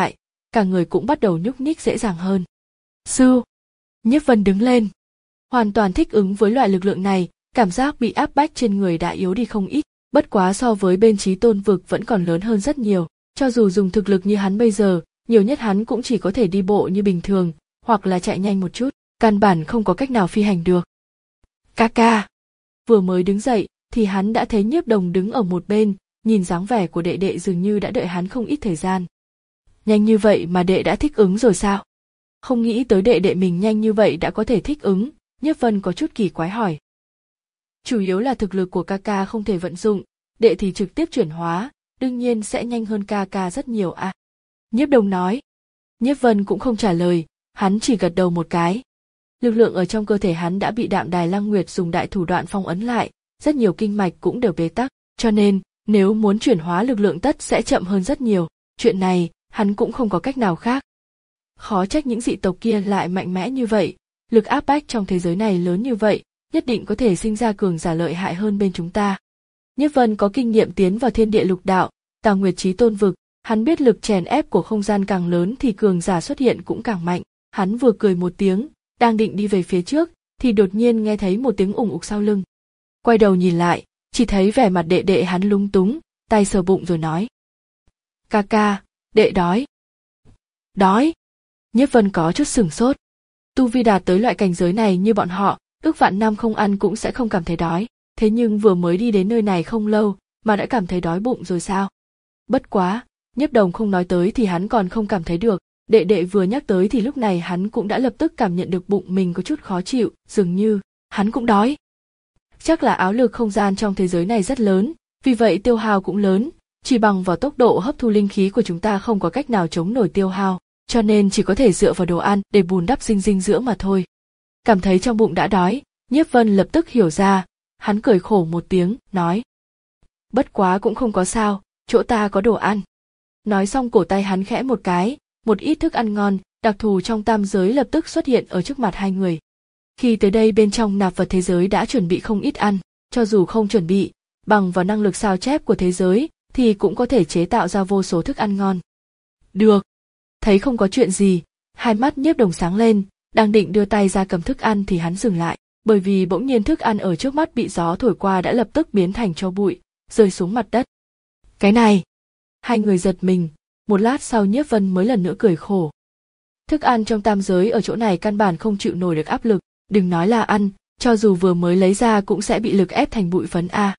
cả người cũng bắt đầu nhúc nhích dễ dàng hơn. Sư! Nhiếp Vân đứng lên. Hoàn toàn thích ứng với loại lực lượng này, cảm giác bị áp bách trên người đã yếu đi không ít, bất quá so với bên Chí Tôn vực vẫn còn lớn hơn rất nhiều. Cho dù dùng thực lực như hắn bây giờ, nhiều nhất hắn cũng chỉ có thể đi bộ như bình thường, hoặc là chạy nhanh một chút, căn bản không có cách nào phi hành được. Ca ca! Vừa mới đứng dậy, thì hắn đã thấy Nhiếp Đồng đứng ở một bên, nhìn dáng vẻ của đệ đệ dường như đã đợi hắn không ít thời gian. Nhanh như vậy mà đệ đã thích ứng rồi sao? Không nghĩ tới đệ đệ mình nhanh như vậy đã có thể thích ứng, Nhiếp Vân có chút kỳ quái hỏi. Chủ yếu là thực lực của ca ca không thể vận dụng, đệ thì trực tiếp chuyển hóa, đương nhiên sẽ nhanh hơn ca ca rất nhiều à. Nhiếp Đồng nói. Nhiếp Vân cũng không trả lời, hắn chỉ gật đầu một cái. Lực lượng ở trong cơ thể hắn đã bị Đạm Đài Lăng Nguyệt dùng đại thủ đoạn phong ấn lại, rất nhiều kinh mạch cũng đều bế tắc, cho nên nếu muốn chuyển hóa lực lượng tất sẽ chậm hơn rất nhiều, chuyện này hắn cũng không có cách nào khác. Khó trách những dị tộc kia lại mạnh mẽ như vậy, lực áp bách trong thế giới này lớn như vậy, nhất định có thể sinh ra cường giả lợi hại hơn bên chúng ta. Nhiếp Vân có kinh nghiệm tiến vào thiên địa lục đạo, Tào Nguyệt Chí Tôn vực, hắn biết lực chèn ép của không gian càng lớn thì cường giả xuất hiện cũng càng mạnh. Hắn vừa cười một tiếng, đang định đi về phía trước, thì đột nhiên nghe thấy một tiếng ủng ục sau lưng. Quay đầu nhìn lại, chỉ thấy vẻ mặt đệ đệ hắn lúng túng, tay sờ bụng rồi nói. Ca ca, đệ đói. Đói? Nhiếp Vân có chút sửng sốt. Tu vi đạt tới loại cảnh giới này như bọn họ, ước vạn năm không ăn cũng sẽ không cảm thấy đói, thế nhưng vừa mới đi đến nơi này không lâu mà đã cảm thấy đói bụng rồi sao? Bất quá, Nhiếp Đồng không nói tới thì hắn còn không cảm thấy được, đệ đệ vừa nhắc tới thì lúc này hắn cũng đã lập tức cảm nhận được bụng mình có chút khó chịu, dường như hắn cũng đói. Chắc là áo lực không gian trong thế giới này rất lớn, vì vậy tiêu hao cũng lớn, chỉ bằng vào tốc độ hấp thu linh khí của chúng ta không có cách nào chống nổi tiêu hao, cho nên chỉ có thể dựa vào đồ ăn để bù đắp dinh dinh dưỡng mà thôi. Cảm thấy trong bụng đã đói, Nhiếp Vân lập tức hiểu ra, hắn cười khổ một tiếng, nói. Bất quá cũng không có sao, chỗ ta có đồ ăn. Nói xong cổ tay hắn khẽ một cái, một ít thức ăn ngon, đặc thù trong tam giới lập tức xuất hiện ở trước mặt hai người. Khi tới đây bên trong nạp vật thế giới đã chuẩn bị không ít ăn, cho dù không chuẩn bị, bằng vào năng lực sao chép của thế giới, thì cũng có thể chế tạo ra vô số thức ăn ngon. Được. Thấy không có chuyện gì, hai mắt Nhiếp Đồng sáng lên, đang định đưa tay ra cầm thức ăn thì hắn dừng lại, bởi vì bỗng nhiên thức ăn ở trước mắt bị gió thổi qua đã lập tức biến thành tro bụi, rơi xuống mặt đất. Cái này! Hai người giật mình, một lát sau Nhiếp Vân mới lần nữa cười khổ. Thức ăn trong tam giới ở chỗ này căn bản không chịu nổi được áp lực, đừng nói là ăn, cho dù vừa mới lấy ra cũng sẽ bị lực ép thành bụi phấn a.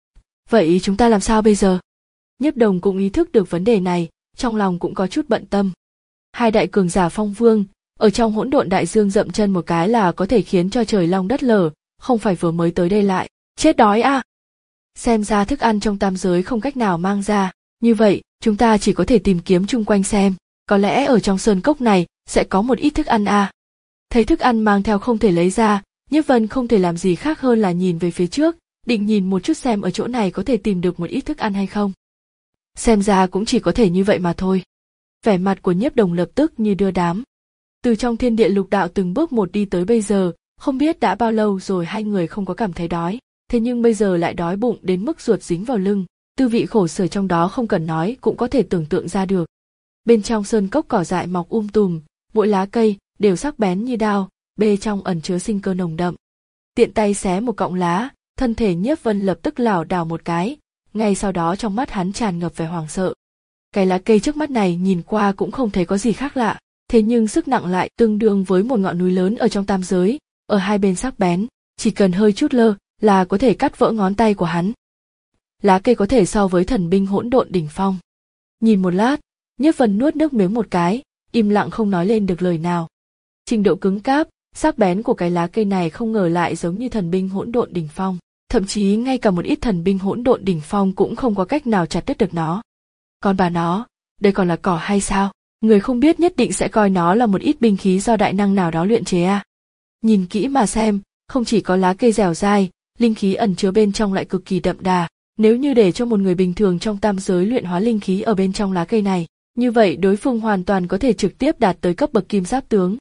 Vậy chúng ta làm sao bây giờ? Nhiếp Đồng cũng ý thức được vấn đề này, trong lòng cũng có chút bận tâm. Hai đại cường giả phong vương, ở trong hỗn độn đại dương dậm chân một cái là có thể khiến cho trời long đất lở, không phải vừa mới tới đây lại chết đói a. Xem ra thức ăn trong tam giới không cách nào mang ra, như vậy chúng ta chỉ có thể tìm kiếm chung quanh xem, có lẽ ở trong sơn cốc này sẽ có một ít thức ăn a. Thấy thức ăn mang theo không thể lấy ra, Nhiếp Vân không thể làm gì khác hơn là nhìn về phía trước, định nhìn một chút xem ở chỗ này có thể tìm được một ít thức ăn hay không. Xem ra cũng chỉ có thể như vậy mà thôi. Vẻ mặt của Nhiếp Đồng lập tức như đưa đám. Từ trong thiên địa lục đạo từng bước một đi tới bây giờ, không biết đã bao lâu rồi hai người không có cảm thấy đói, thế nhưng bây giờ lại đói bụng đến mức ruột dính vào lưng, tư vị khổ sở trong đó không cần nói cũng có thể tưởng tượng ra được. Bên trong sơn cốc cỏ dại mọc um tùm, mỗi lá cây đều sắc bén như đao, bên trong ẩn chứa sinh cơ nồng đậm. Tiện tay xé một cọng lá, thân thể Nhiếp Vân lập tức lảo đảo một cái, ngay sau đó trong mắt hắn tràn ngập vẻ hoảng sợ. Cái lá cây trước mắt này nhìn qua cũng không thấy có gì khác lạ, thế nhưng sức nặng lại tương đương với một ngọn núi lớn ở trong tam giới, ở hai bên sắc bén, chỉ cần hơi chút lơ là có thể cắt vỡ ngón tay của hắn. Lá cây có thể so với thần binh hỗn độn đỉnh phong. Nhìn một lát, Nhiếp Vân nuốt nước miếng một cái, im lặng không nói lên được lời nào. Trình độ cứng cáp, sắc bén của cái lá cây này không ngờ lại giống như thần binh hỗn độn đỉnh phong, thậm chí ngay cả một ít thần binh hỗn độn đỉnh phong cũng không có cách nào chặt đứt được nó. Còn bà nó, đây còn là cỏ hay sao? Người không biết nhất định sẽ coi nó là một ít binh khí do đại năng nào đó luyện chế à? Nhìn kỹ mà xem, không chỉ có lá cây dẻo dai, linh khí ẩn chứa bên trong lại cực kỳ đậm đà. Nếu như để cho một người bình thường trong tam giới luyện hóa linh khí ở bên trong lá cây này, như vậy đối phương hoàn toàn có thể trực tiếp đạt tới cấp bậc kim giáp tướng.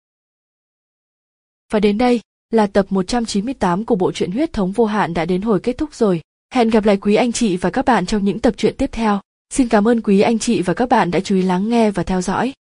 Và đến đây là tập một trăm chín mươi tám của bộ truyện Huyết thống vô hạn đã đến hồi kết thúc rồi. Hẹn gặp lại quý anh chị và các bạn trong những tập truyện tiếp theo. Xin cảm ơn quý anh chị và các bạn đã chú ý lắng nghe và theo dõi.